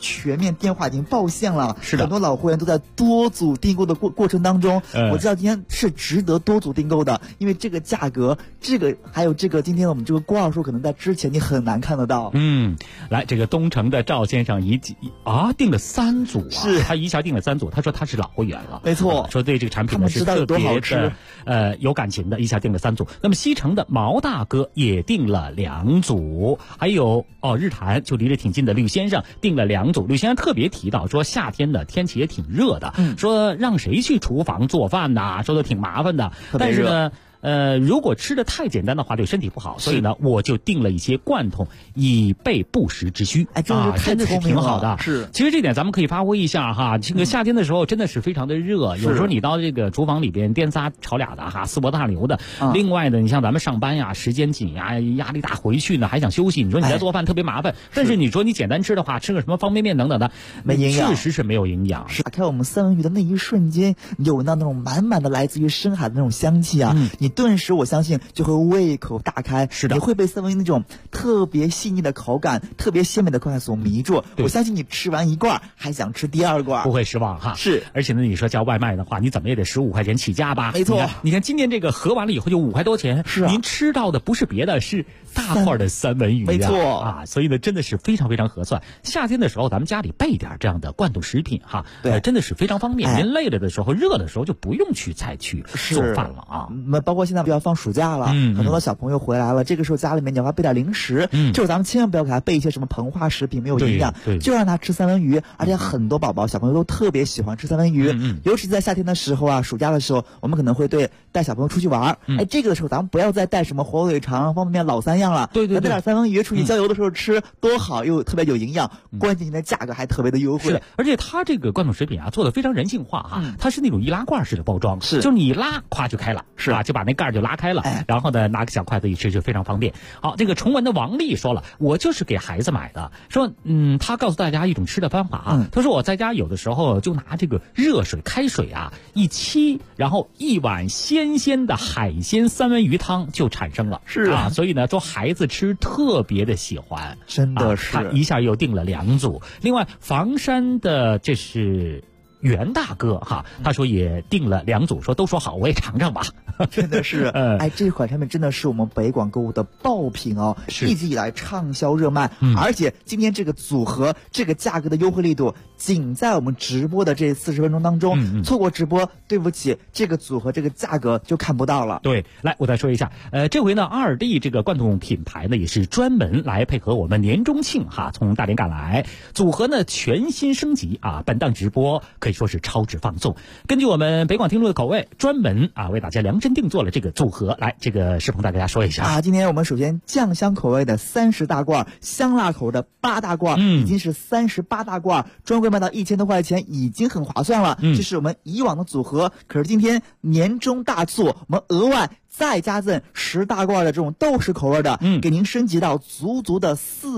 全面电话已经爆线了， 是的， 很多老会员都在多组订购的过程当中，我知道今天是值得多组订购的，因为这个价格，还有今天我们这个挂数可能在之前你很难看得到。 来，这个东城的赵先生订了3组啊， 是他一下订了3组，他说他是老会员了， 没错， 说对这个产品呢是特别的有感情的，一下订了3组。那么西城的毛大哥也订了2组，还有日坛就离得挺近的吕先生订了2组。吕先生特别提到说，夏天的天气也挺热的，说让谁去厨房做饭呐，说的挺麻烦的，但是呢。如果吃的太简单的话，对身体不好，所以呢，我就订了一些罐头，以备不时之需。真的是挺好的。 是， 其实这点咱们可以发挥一下哈。这个夏天的时候真的是非常的热，有时候你到这个厨房里边颠仨炒俩的哈，四波大流的。另外呢，你像咱们上班呀，时间紧呀，压力大，回去呢还想休息，你说你在做饭特别麻烦。但是你说你简单吃的话，吃个什么方便面等等的， 没营养， 确实是没有营养。 打开我们三文鱼的那一瞬间，有闻到那种满满的来自于深海的那种香气啊，你顿时我相信就会胃口大开。 是的， 你会被三文鱼那种特别细腻的口感、特别鲜美的口感所迷住。我相信你吃完1罐还想吃第2罐， 不会失望哈。 是， 而且呢，你说叫外卖的话，你怎么也得15块钱起价吧？ 没错。 你看今天这个合完了以后就5块多钱， 是啊， 您吃到的不是别的，是大块的三文鱼， 没错啊，所以呢，真的是非常非常合算。夏天的时候，咱们家里备点这样的罐头食品哈， 对， 真的是非常方便。您累了的时候、热的时候就不用去再去做饭了啊。 包括现在不要放暑假了，很多的小朋友回来了，这个时候家里面你要备点零食，这时候咱们千万不要给他备一些什么膨化食品，没有营养，就让他吃三文鱼。而且很多宝宝小朋友都特别喜欢吃三文鱼，尤其在夏天的时候啊，暑假的时候，我们可能会带小朋友出去玩，这个时候咱们不要再带什么火腿肠、方便面、老3样了，对，带点三文鱼出去郊游的时候吃，多好又特别有营养，关键现在价格还特别的优惠。 是，而且它这个罐头食品啊做的非常人性化哈，它是那种易拉罐式的包装， 是， 就你一拉，咵就开了， 是啊，就把那盖就拉开了，然后呢拿个小筷子一吃就非常方便。好，这个崇文的王丽说了，我就是给孩子买的，说他告诉大家一种吃的方法啊，他说我在家有的时候就拿这个热水开水啊一沏，然后1碗鲜鲜的海鲜三文鱼汤就产生了， 是啊，所以呢说孩子吃特别的喜欢， 真的是， 他一下又订了2组。另外房山的这是袁大哥哈，他说也订了2组，说都说好，我也尝尝吧。 真的是，这款产品真的是我们北广购物的爆品哦，一直以来畅销热卖，而且今天这个组合这个价格的优惠力度，仅在我们直播的这40分钟当中，错过直播，对不起，这个组合这个价格就看不到了。 对，来我再说一下，这回呢2D 这个罐头品牌呢也是专门来配合我们年中庆哈，从大连赶来，组合呢全新升级啊，本档直播可以说是超值放送。根据我们北广听众的口味，专门为大家量身定做了这个组合。来，这个世鹏再给大家说一下今天我们首先酱香口味的30大罐，香辣口的8大罐，已经是38大罐，专柜卖到1000多块钱，已经很划算了。这是我们以往的组合，可是今天年终大促，我们额外再加赠10大罐的这种豆豉口味的，给您升级到足的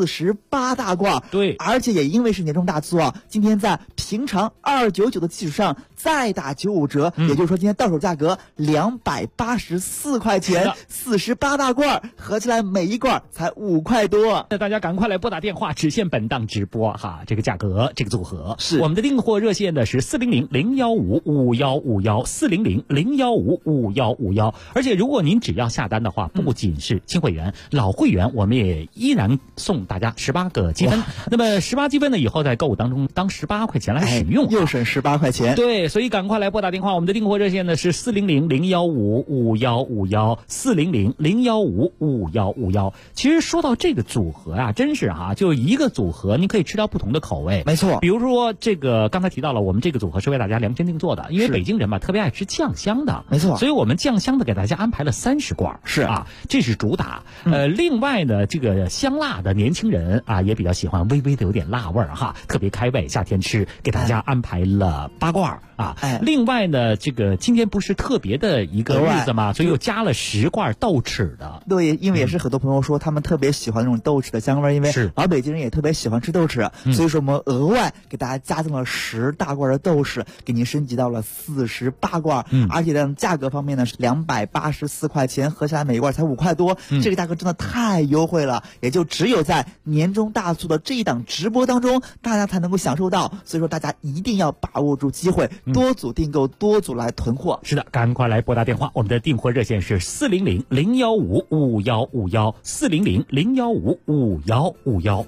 48大罐。 对， 而且也因为是年终大促啊，今天在平常299的基础上再打95折，也就是说今天到手价格284块钱，48大罐合起来每一罐才5块多。 那大家赶快来拨打电话，只限本档直播哈，这个价格这个组合是我们的订货热线呢是400-015-5151，400-015-5151，而且如果您只要下单的话，不仅是新会员，老会员我们也依然送大家18个积分。那么18积分呢，以后在购物当中当18块钱来使用， 又省18块钱。 对，所以赶快来拨打电话，我们的订货热线呢是400-015-5151，400-015-5151。其实说到这个组合啊，真是就一个组合你可以吃到不同的口味。 没错， 比如说这个刚才提到了，我们这个组合是为大家量身定做的，因为北京人嘛特别爱吃酱香的， 没错， 所以我们酱香的给大家安排了30罐， 是啊，这是主打。另外呢，这个香辣的年轻人也比较喜欢微微的有点辣味儿哈，特别开胃，夏天吃，给大家安排了8罐另外呢，这个今天不是特别的一个日子嘛，所以又加了10罐豆豉的。 对，因为也是很多朋友说他们特别喜欢那种豆豉的香味，因为老北京人也特别喜欢吃豆豉，所以说我们额外给大家加赠了10大罐的豆豉，给您升级到了48罐，而且呢价格方面呢是288 14块钱，合下来每一罐才5块多，这个价格真的太优惠了，也就只有在年终大促的这一档直播当中，大家才能够享受到。所以说大家一定要把握住机会，多组订购，多组来囤货。 是的，赶快来拨打电话，我们的订货热线是400-015-5151，400-015-5151。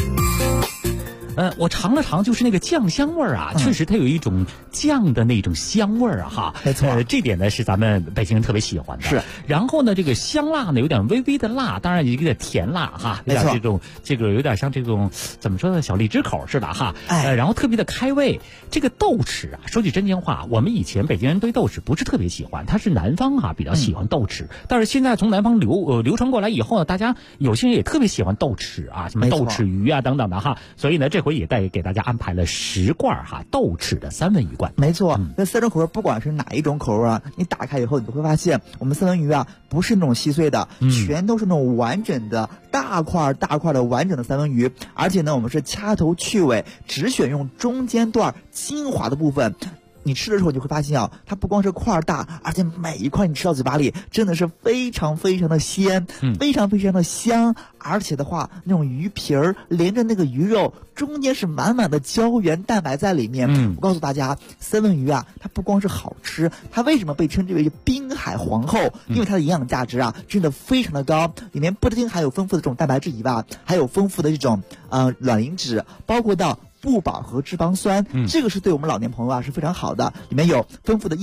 我尝了尝，就是那个酱香味儿啊，确实它有一种酱的那种香味儿啊，哈， 没错， 这点呢是咱们北京人特别喜欢的。 是， 然后呢，这个香辣呢有点微微的辣，当然有点甜辣哈，有点这个有点像这种怎么说呢，小荔枝口似的哈，然后特别的开胃。这个豆豉啊，说句真心话，我们以前北京人对豆豉不是特别喜欢，它是南方比较喜欢豆豉，但是现在从南方流传过来以后呢，大家有些人也特别喜欢豆豉啊，什么豆豉鱼啊等等的哈，所以呢这回也给大家安排了10罐豆豉的三文鱼罐。 没错，那3种口味不管是哪一种口味啊，你打开以后你就会发现，我们三文鱼啊不是那种细碎的，全都是那种完整的大块的完整的三文鱼，而且呢我们是掐头去尾，只选用中间段精华的部分。你吃的时候你会发现它不光是块大，而且每一块你吃到嘴巴里真的是非常非常的鲜，非常非常的香，而且的话那种鱼皮儿连着那个鱼肉中间是满满的胶原蛋白在里面。我告诉大家，三文鱼啊它不光是好吃，它为什么被称之为滨海皇后？因为它的营养价值啊真的非常的高，里面不仅含有丰富的这种蛋白质以外，还有丰富的这种卵磷脂，包括到不饱和脂肪酸，这个是对我们老年朋友是非常好的，里面有丰富的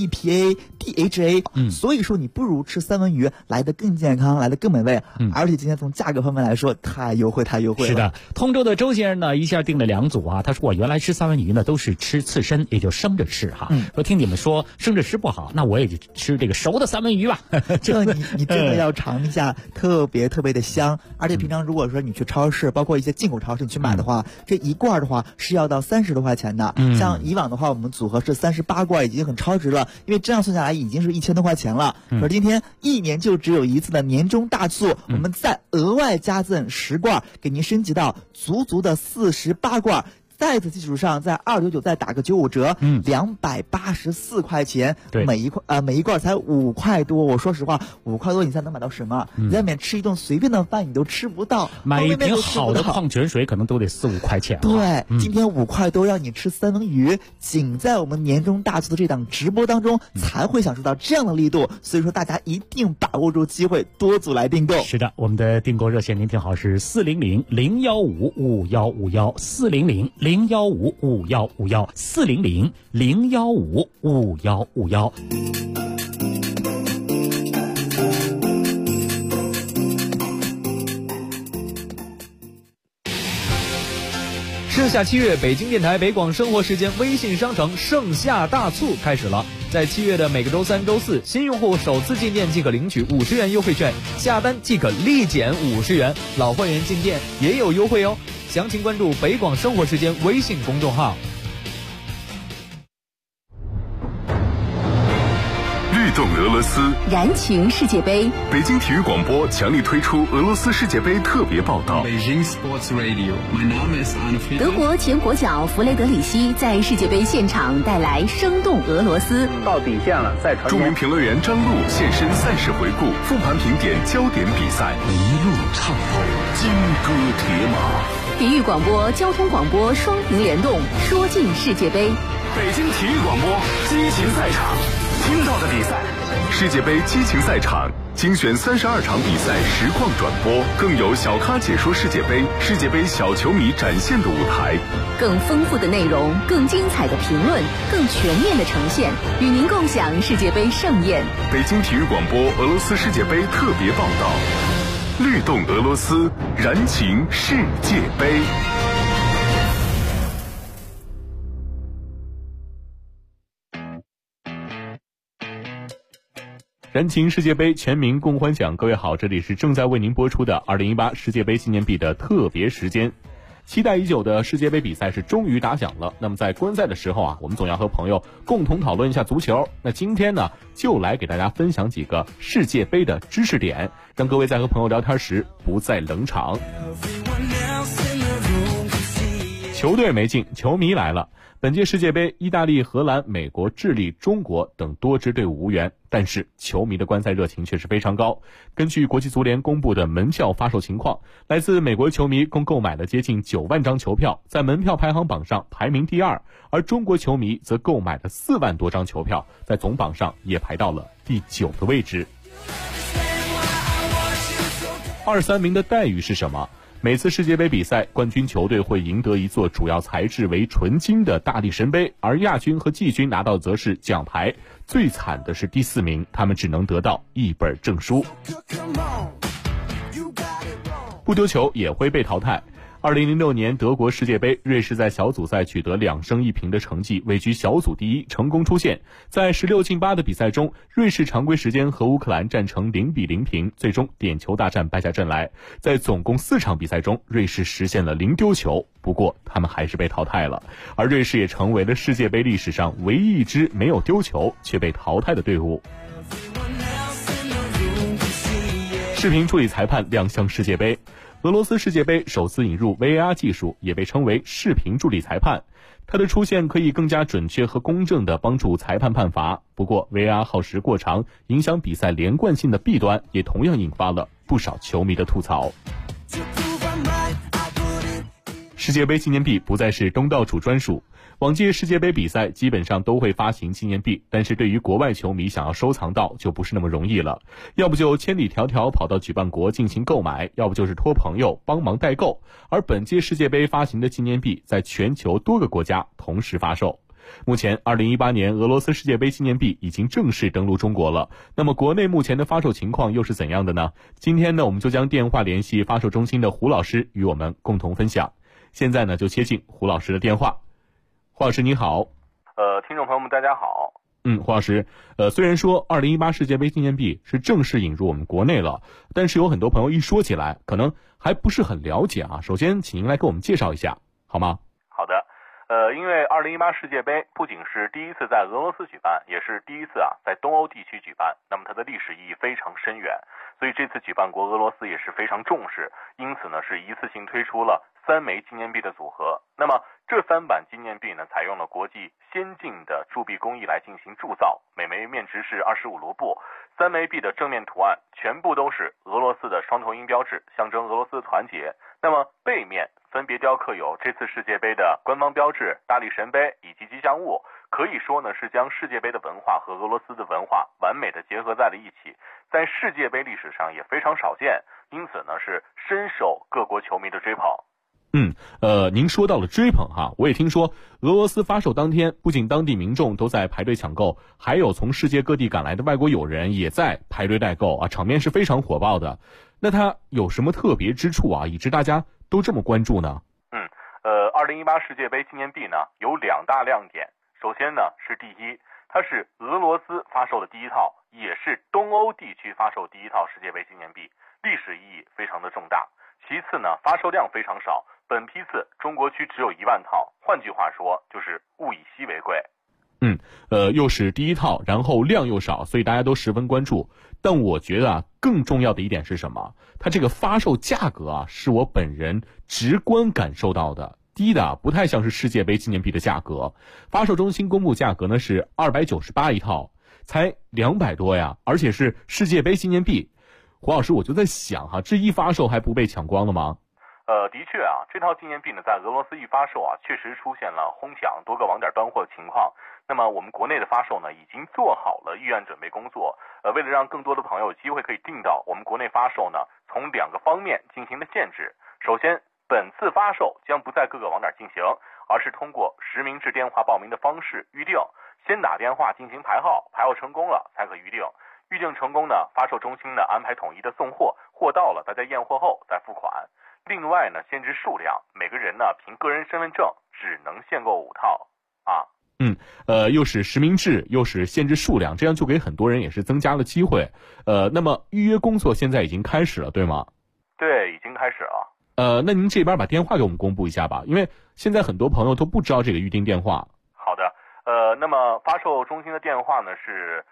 EPA、DHA，所以说你不如吃三文鱼来得更健康，来得更美味，而且今天从价格方面来说太优惠了。 是的，通州的周先生呢一下订了2组他说我原来吃三文鱼呢都是吃刺身，也就生着吃说听你们说生着吃不好，那我也就吃这个熟的三文鱼吧。 这你真的要尝一下，特别特别的香。而且平常如果说你去超市，包括一些进口超市你去买的话，这一罐的话是要到30多块钱的，像以往的话我们组合是38罐，已经很超值了，因为这样算下来已经是1000多块钱了。可是今天一年就只有一次的年终大促，我们再额外加赠10罐，给您升级到足的48罐。在此基础上，在299再打个95折，284块钱，每一罐才5块多。我说实话，5块多你才能买到什么？你在里面吃一顿随便的饭你都吃不到， 买一瓶好的矿泉水可能都得4-5块钱。 对，今天5块多让你吃三文鱼，仅在我们年终大促的这档直播当中才会享受到这样的力度。所以说大家一定把握住机会，多组来订购。 是的，我们的订购热线您听好是400-015-5151，400-015-5151。 盛夏7月，北京电台北广生活时间微信商城盛夏大促开始了。在7月的每个周3、周4，新用户首次进店即可领取50元优惠券，下单即可立减50元，老会员进店也有优惠哦。详情关注北广生活时间微信公众号。 律动俄罗斯， 燃情世界杯。 北京体育广播强力推出俄罗斯世界杯特别报道。 德国前国脚弗雷德里希在世界杯现场带来生动俄罗斯。 到底线了，再传。 著名评论员张璐现身赛事回顾，复盘评点焦点比赛，一路畅通，金戈铁马。 体育广播、交通广播双屏联动，说尽世界杯。 北京体育广播激情赛场，听到的比赛，世界杯激情赛场精选32场比赛实况转播，更有小咖解说世界杯，世界杯小球迷展现的舞台， 更丰富的内容，更精彩的评论，更全面的呈现，与您共享世界杯盛宴。 北京体育广播俄罗斯世界杯特别报道，律动俄罗斯，燃情世界杯。燃情世界杯，全民共欢享。各位好，这里是正在为您播出的2018世界杯纪念币的特别时间。期待已久的世界杯比赛是终于打响了。那么在观赛的时候我们总要和朋友共同讨论一下足球。那今天呢，就来给大家分享几个世界杯的知识点，让各位在和朋友聊天时不再冷场。球队没进，球迷来了。 本届世界杯，意大利、荷兰、美国、智利、中国等多支队伍无缘，但是球迷的观赛热情却是非常高。根据国际足联公布的门票发售情况，来自美国球迷共购买了接近9万张球票，在门票排行榜上排名第2，而中国球迷则购买了4万多张球票，在总榜上也排到了第9个位置。2、3名的待遇是什么？每次世界杯比赛，冠军球队会赢得一座主要材质为纯金的大力神杯，而亚军和季军拿到则是奖牌。最惨的是第4名，他们只能得到1本证书。不丢球也会被淘汰。2006年德国世界杯，瑞士在小组赛取得2胜1平的成绩，位居小组第1，成功出线。在16进8的比赛中，瑞士常规时间和乌克兰战成0-0平，最终点球大战败下阵来。在总共4场比赛中，瑞士实现了0丢球，不过他们还是被淘汰了。而瑞士也成为了世界杯历史上唯一一支没有丢球却被淘汰的队伍。视频助理裁判亮相世界杯。俄罗斯世界杯首次引入 VAR 技术，也被称为视频助理裁判。它的出现可以更加准确和公正地帮助裁判判罚。不过 VAR 耗时过长，影响比赛连贯性的弊端也同样引发了不少球迷的吐槽。世界杯纪念币不再是东道主专属。往届世界杯比赛基本上都会发行纪念币，但是对于国外球迷想要收藏到就不是那么容易了，要不就千里迢迢跑到举办国进行购买，要不就是托朋友帮忙代购。而本届世界杯发行的纪念币在全球多个国家同时发售。目前2018年俄罗斯世界杯纪念币已经正式登陆中国了，那么国内目前的发售情况又是怎样的呢？今天呢，我们就将电话联系发售中心的胡老师与我们共同分享。现在呢，就接进胡老师的电话。胡老师你好。 听众朋友们大家好。 胡老师，虽然说2018世界杯纪念币是正式引入我们国内了，但是有很多朋友一说起来可能还不是很了解啊。首先请您来给我们介绍一下好吗？ 好的。因为2018世界杯不仅是第一次在俄罗斯举办，也是第一次在东欧地区举办，那么它的历史意义非常深远，所以这次举办国俄罗斯也是非常重视，因此呢是一次性推出了3枚纪念币的组合。那么这3版纪念币呢，采用了国际先进的铸币工艺来进行铸造，每枚面值是25卢布，3枚币的正面图案全部都是俄罗斯的双头鹰标志，象征俄罗斯的团结。那么背面分别雕刻有这次世界杯的官方标志、大力神杯以及吉祥物，可以说呢是将世界杯的文化和俄罗斯的文化完美的结合在了一起，在世界杯历史上也非常少见，因此呢是深受各国球迷的追捧。 您说到了追捧哈，我也听说俄罗斯发售当天，不仅当地民众都在排队抢购，还有从世界各地赶来的外国友人也在排队代购啊，场面是非常火爆的。那它有什么特别之处啊，以致大家都这么关注呢 ？2018世界杯纪念币呢有2大亮点。首先呢是第一，它是俄罗斯发售的第一套，也是东欧地区发售第一套世界杯纪念币，历史意义非常的重大。其次呢，发售量非常少，本批次中国区只有1万套，换句话说就是物以稀为贵。 又是第一套，然后量又少，所以大家都十分关注。但我觉得更重要的一点是什么？它这个发售价格是我本人直观感受到的，低的不太像是世界杯纪念币的价格。发售中心公布价格呢是298一套，才200多呀，而且是世界杯纪念币。胡老师，我就在想这一发售还不被抢光了吗？ 的确这套纪念币呢，在俄罗斯一发售确实出现了哄抢、多个网点断货的情况。那么我们国内的发售呢，已经做好了预案准备工作。为了让更多的朋友有机会可以订到，我们国内发售呢，从2个方面进行了限制。首先，本次发售将不在各个网点进行，而是通过实名制电话报名的方式预定，先打电话进行排号，排号成功了才可预定。预定成功呢，发售中心呢安排统一的送货，货到了大家验货后再付款。另外呢，限制数量，每个人呢凭个人身份证只能限购5套又是实名制，又是限制数量，这样就给很多人也是增加了机会。那么预约工作现在已经开始了，对吗？ 对，已经开始了。 那您这边把电话给我们公布一下吧，因为现在很多朋友都不知道这个预订电话。 好的，那么发售中心的电话呢是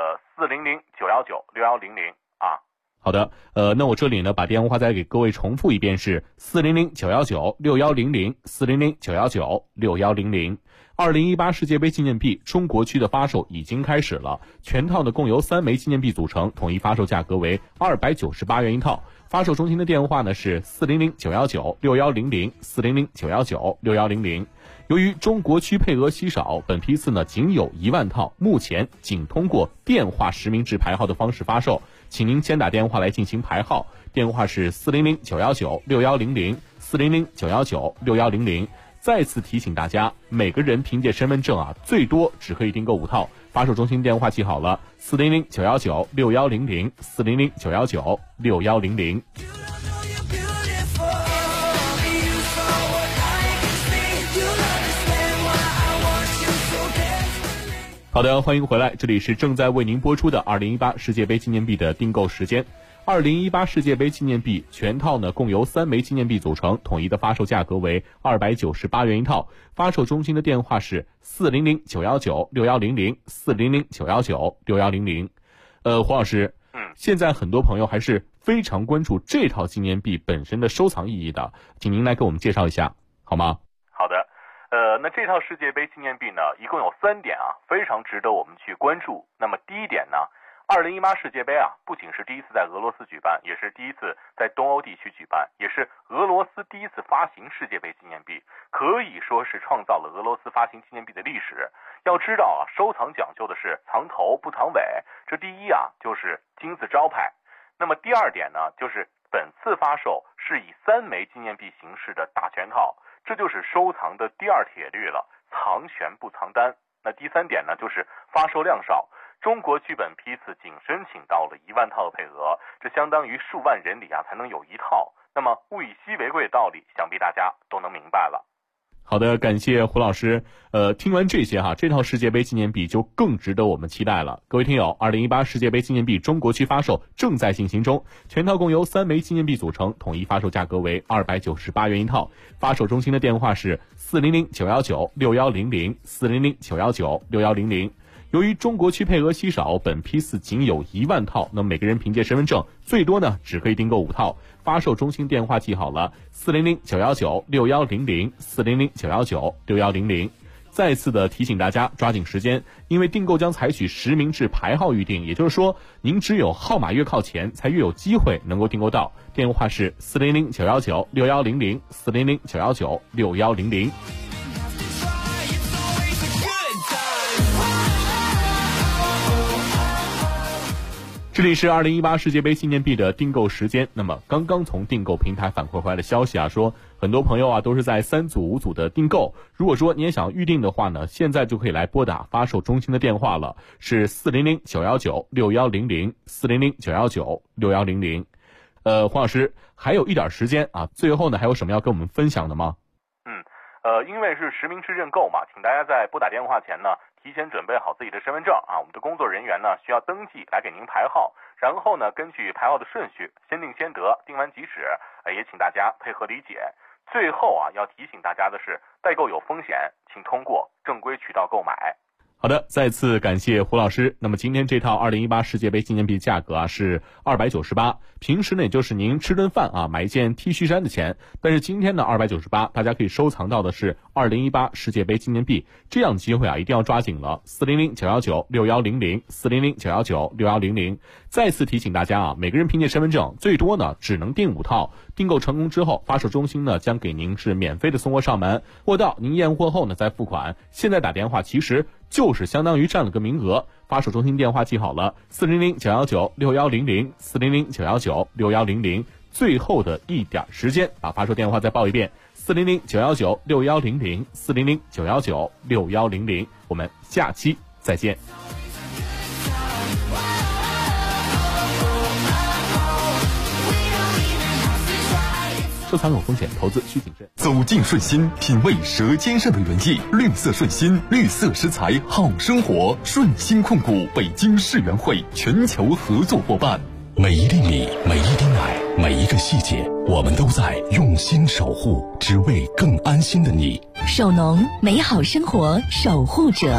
400-919-6100 好的，那我这里呢把电话再给各位重复一遍，是400-919-6100，400-919-6100。 2018世界杯纪念币中国区的发售已经开始了，全套呢共由3枚纪念币组成，统一发售价格为298元一套。发售中心的电话呢是400-919-6100，400-919-6100。由于中国区配额稀少，本批次呢仅有1万套，目前仅通过电话实名制排号的方式发售，请您先打电话来进行排号，电话是400-919-6100，400-919-6100。再次提醒大家，每个人凭借身份证最多只可以订购5套。发售中心电话记好了，400-919-6100，400-919-6100。好的，欢迎回来，这里是正在为您播出的2018世界杯纪念币的订购时间。2018世界杯纪念币全套呢共由3枚纪念币组成，统一的发售价格为298元一套。发售中心的电话是400-919-6100，400-919-6100。黄老师，现在很多朋友还是非常关注这套纪念币本身的收藏意义的，请您来给我们介绍一下好吗？ 好的，那这套世界杯纪念币呢，一共有3点非常值得我们去关注。那么第一点呢，2018世界杯不仅是第一次在俄罗斯举办，也是第一次在东欧地区举办，也是俄罗斯第一次发行世界杯纪念币，可以说是创造了俄罗斯发行纪念币的历史。要知道收藏讲究的是藏头不藏尾，这第一就是金字招牌。那么第二点呢，就是本次发售是以3枚纪念币形式的大全套，这就是收藏的第2铁律了，藏全不藏单。那第3点呢，就是发售量少。中国区本批次仅申请到了1万套的配额，这相当于数万人里才能有1套。那么物以稀为贵的道理，想必大家都能明白了。 好的，感谢胡老师。听完这些这套世界杯纪念币就更值得我们期待了。各位听友，2018世界杯纪念币中国区发售正在进行中，全套共由3枚纪念币组成，统一发售价格为298元一套。发售中心的电话是400-919-6100，400-919-6100。由于中国区配额稀少，本批次仅有1万套，那么每个人凭借身份证最多呢只可以订购5套。发售中心电话记好了，400-919-6100，400-919-6100。再次的提醒大家抓紧时间，因为订购将采取实名制排号预订，也就是说您只有号码越靠前才越有机会能够订购到。电话是400-919-6100，400-919-6100。这里是2018世界杯纪念币的订购时间。那么刚刚从订购平台反馈回来的消息说很多朋友都是在3组5组的订购。如果说你也想预定的话呢，现在就可以来拨打发售中心的电话了，是400-919-6100，400-919-6100。黄老师，还有一点时间最后呢还有什么要跟我们分享的吗？ 因为是实名制认购嘛，请大家在拨打电话前呢提前准备好自己的身份证我们的工作人员呢需要登记来给您排号，然后呢根据排号的顺序先定先得，定完即止，也请大家配合理解。最后要提醒大家的是，代购有风险，请通过正规渠道购买。 好的，再次感谢胡老师。那么今天这套2018世界杯纪念币价格是298，平时呢也就是您吃顿饭买一件 T 恤衫的钱，但是今天呢298，大家可以收藏到的是2018世界杯纪念币，这样机会一定要抓紧了。400-919-6100，400-919-6100。再次提醒大家每个人凭借身份证最多呢只能订5套，订购成功之后，发售中心呢将给您是免费的送货上门，货到您验货后呢再付款。现在打电话其实就是相当于占了个名额。发售中心电话记好了，400-919-6100，400-919-6100。最后的一点时间，把发售电话再报一遍，400-919-6100，400-919-6100。我们下期再见。收藏有风险，投资需谨慎。 走进顺心，品味舌尖上的原意。绿色顺心，绿色食材好生活。顺心控股北京世园会全球合作伙伴。每一粒米，每一滴奶，每一个细节，我们都在用心守护，只为更安心的你。 首农，美好生活守护者。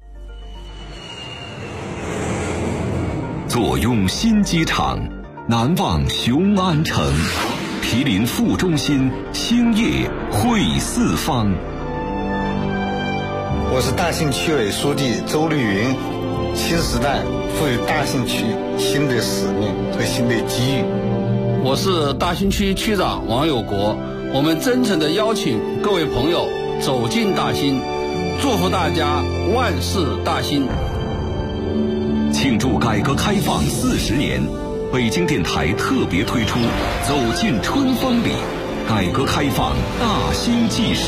坐拥新机场，难忘雄安城。毗邻副中心，兴业汇四方。 我是大兴区委书记周绿云。新时代赋予大兴区新的使命和新的机遇。 我是大兴区区长王有国。我们真诚地邀请各位朋友走进大兴，祝福大家万事大兴。 庆祝改革开放40年，北京电台特别推出《走进春风里》，改革开放大兴纪事。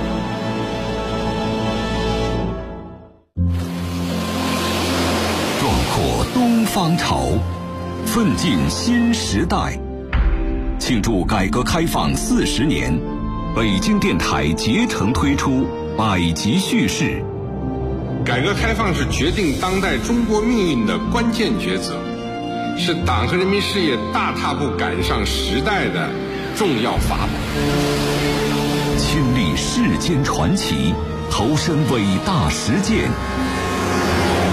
壮阔东方潮，奋进新时代。庆祝改革开放40年，北京电台竭诚推出百集叙事。 改革开放是决定当代中国命运的关键抉择，是党和人民事业大踏步赶上时代的重要法宝。 亲历世间传奇，投身伟大实践，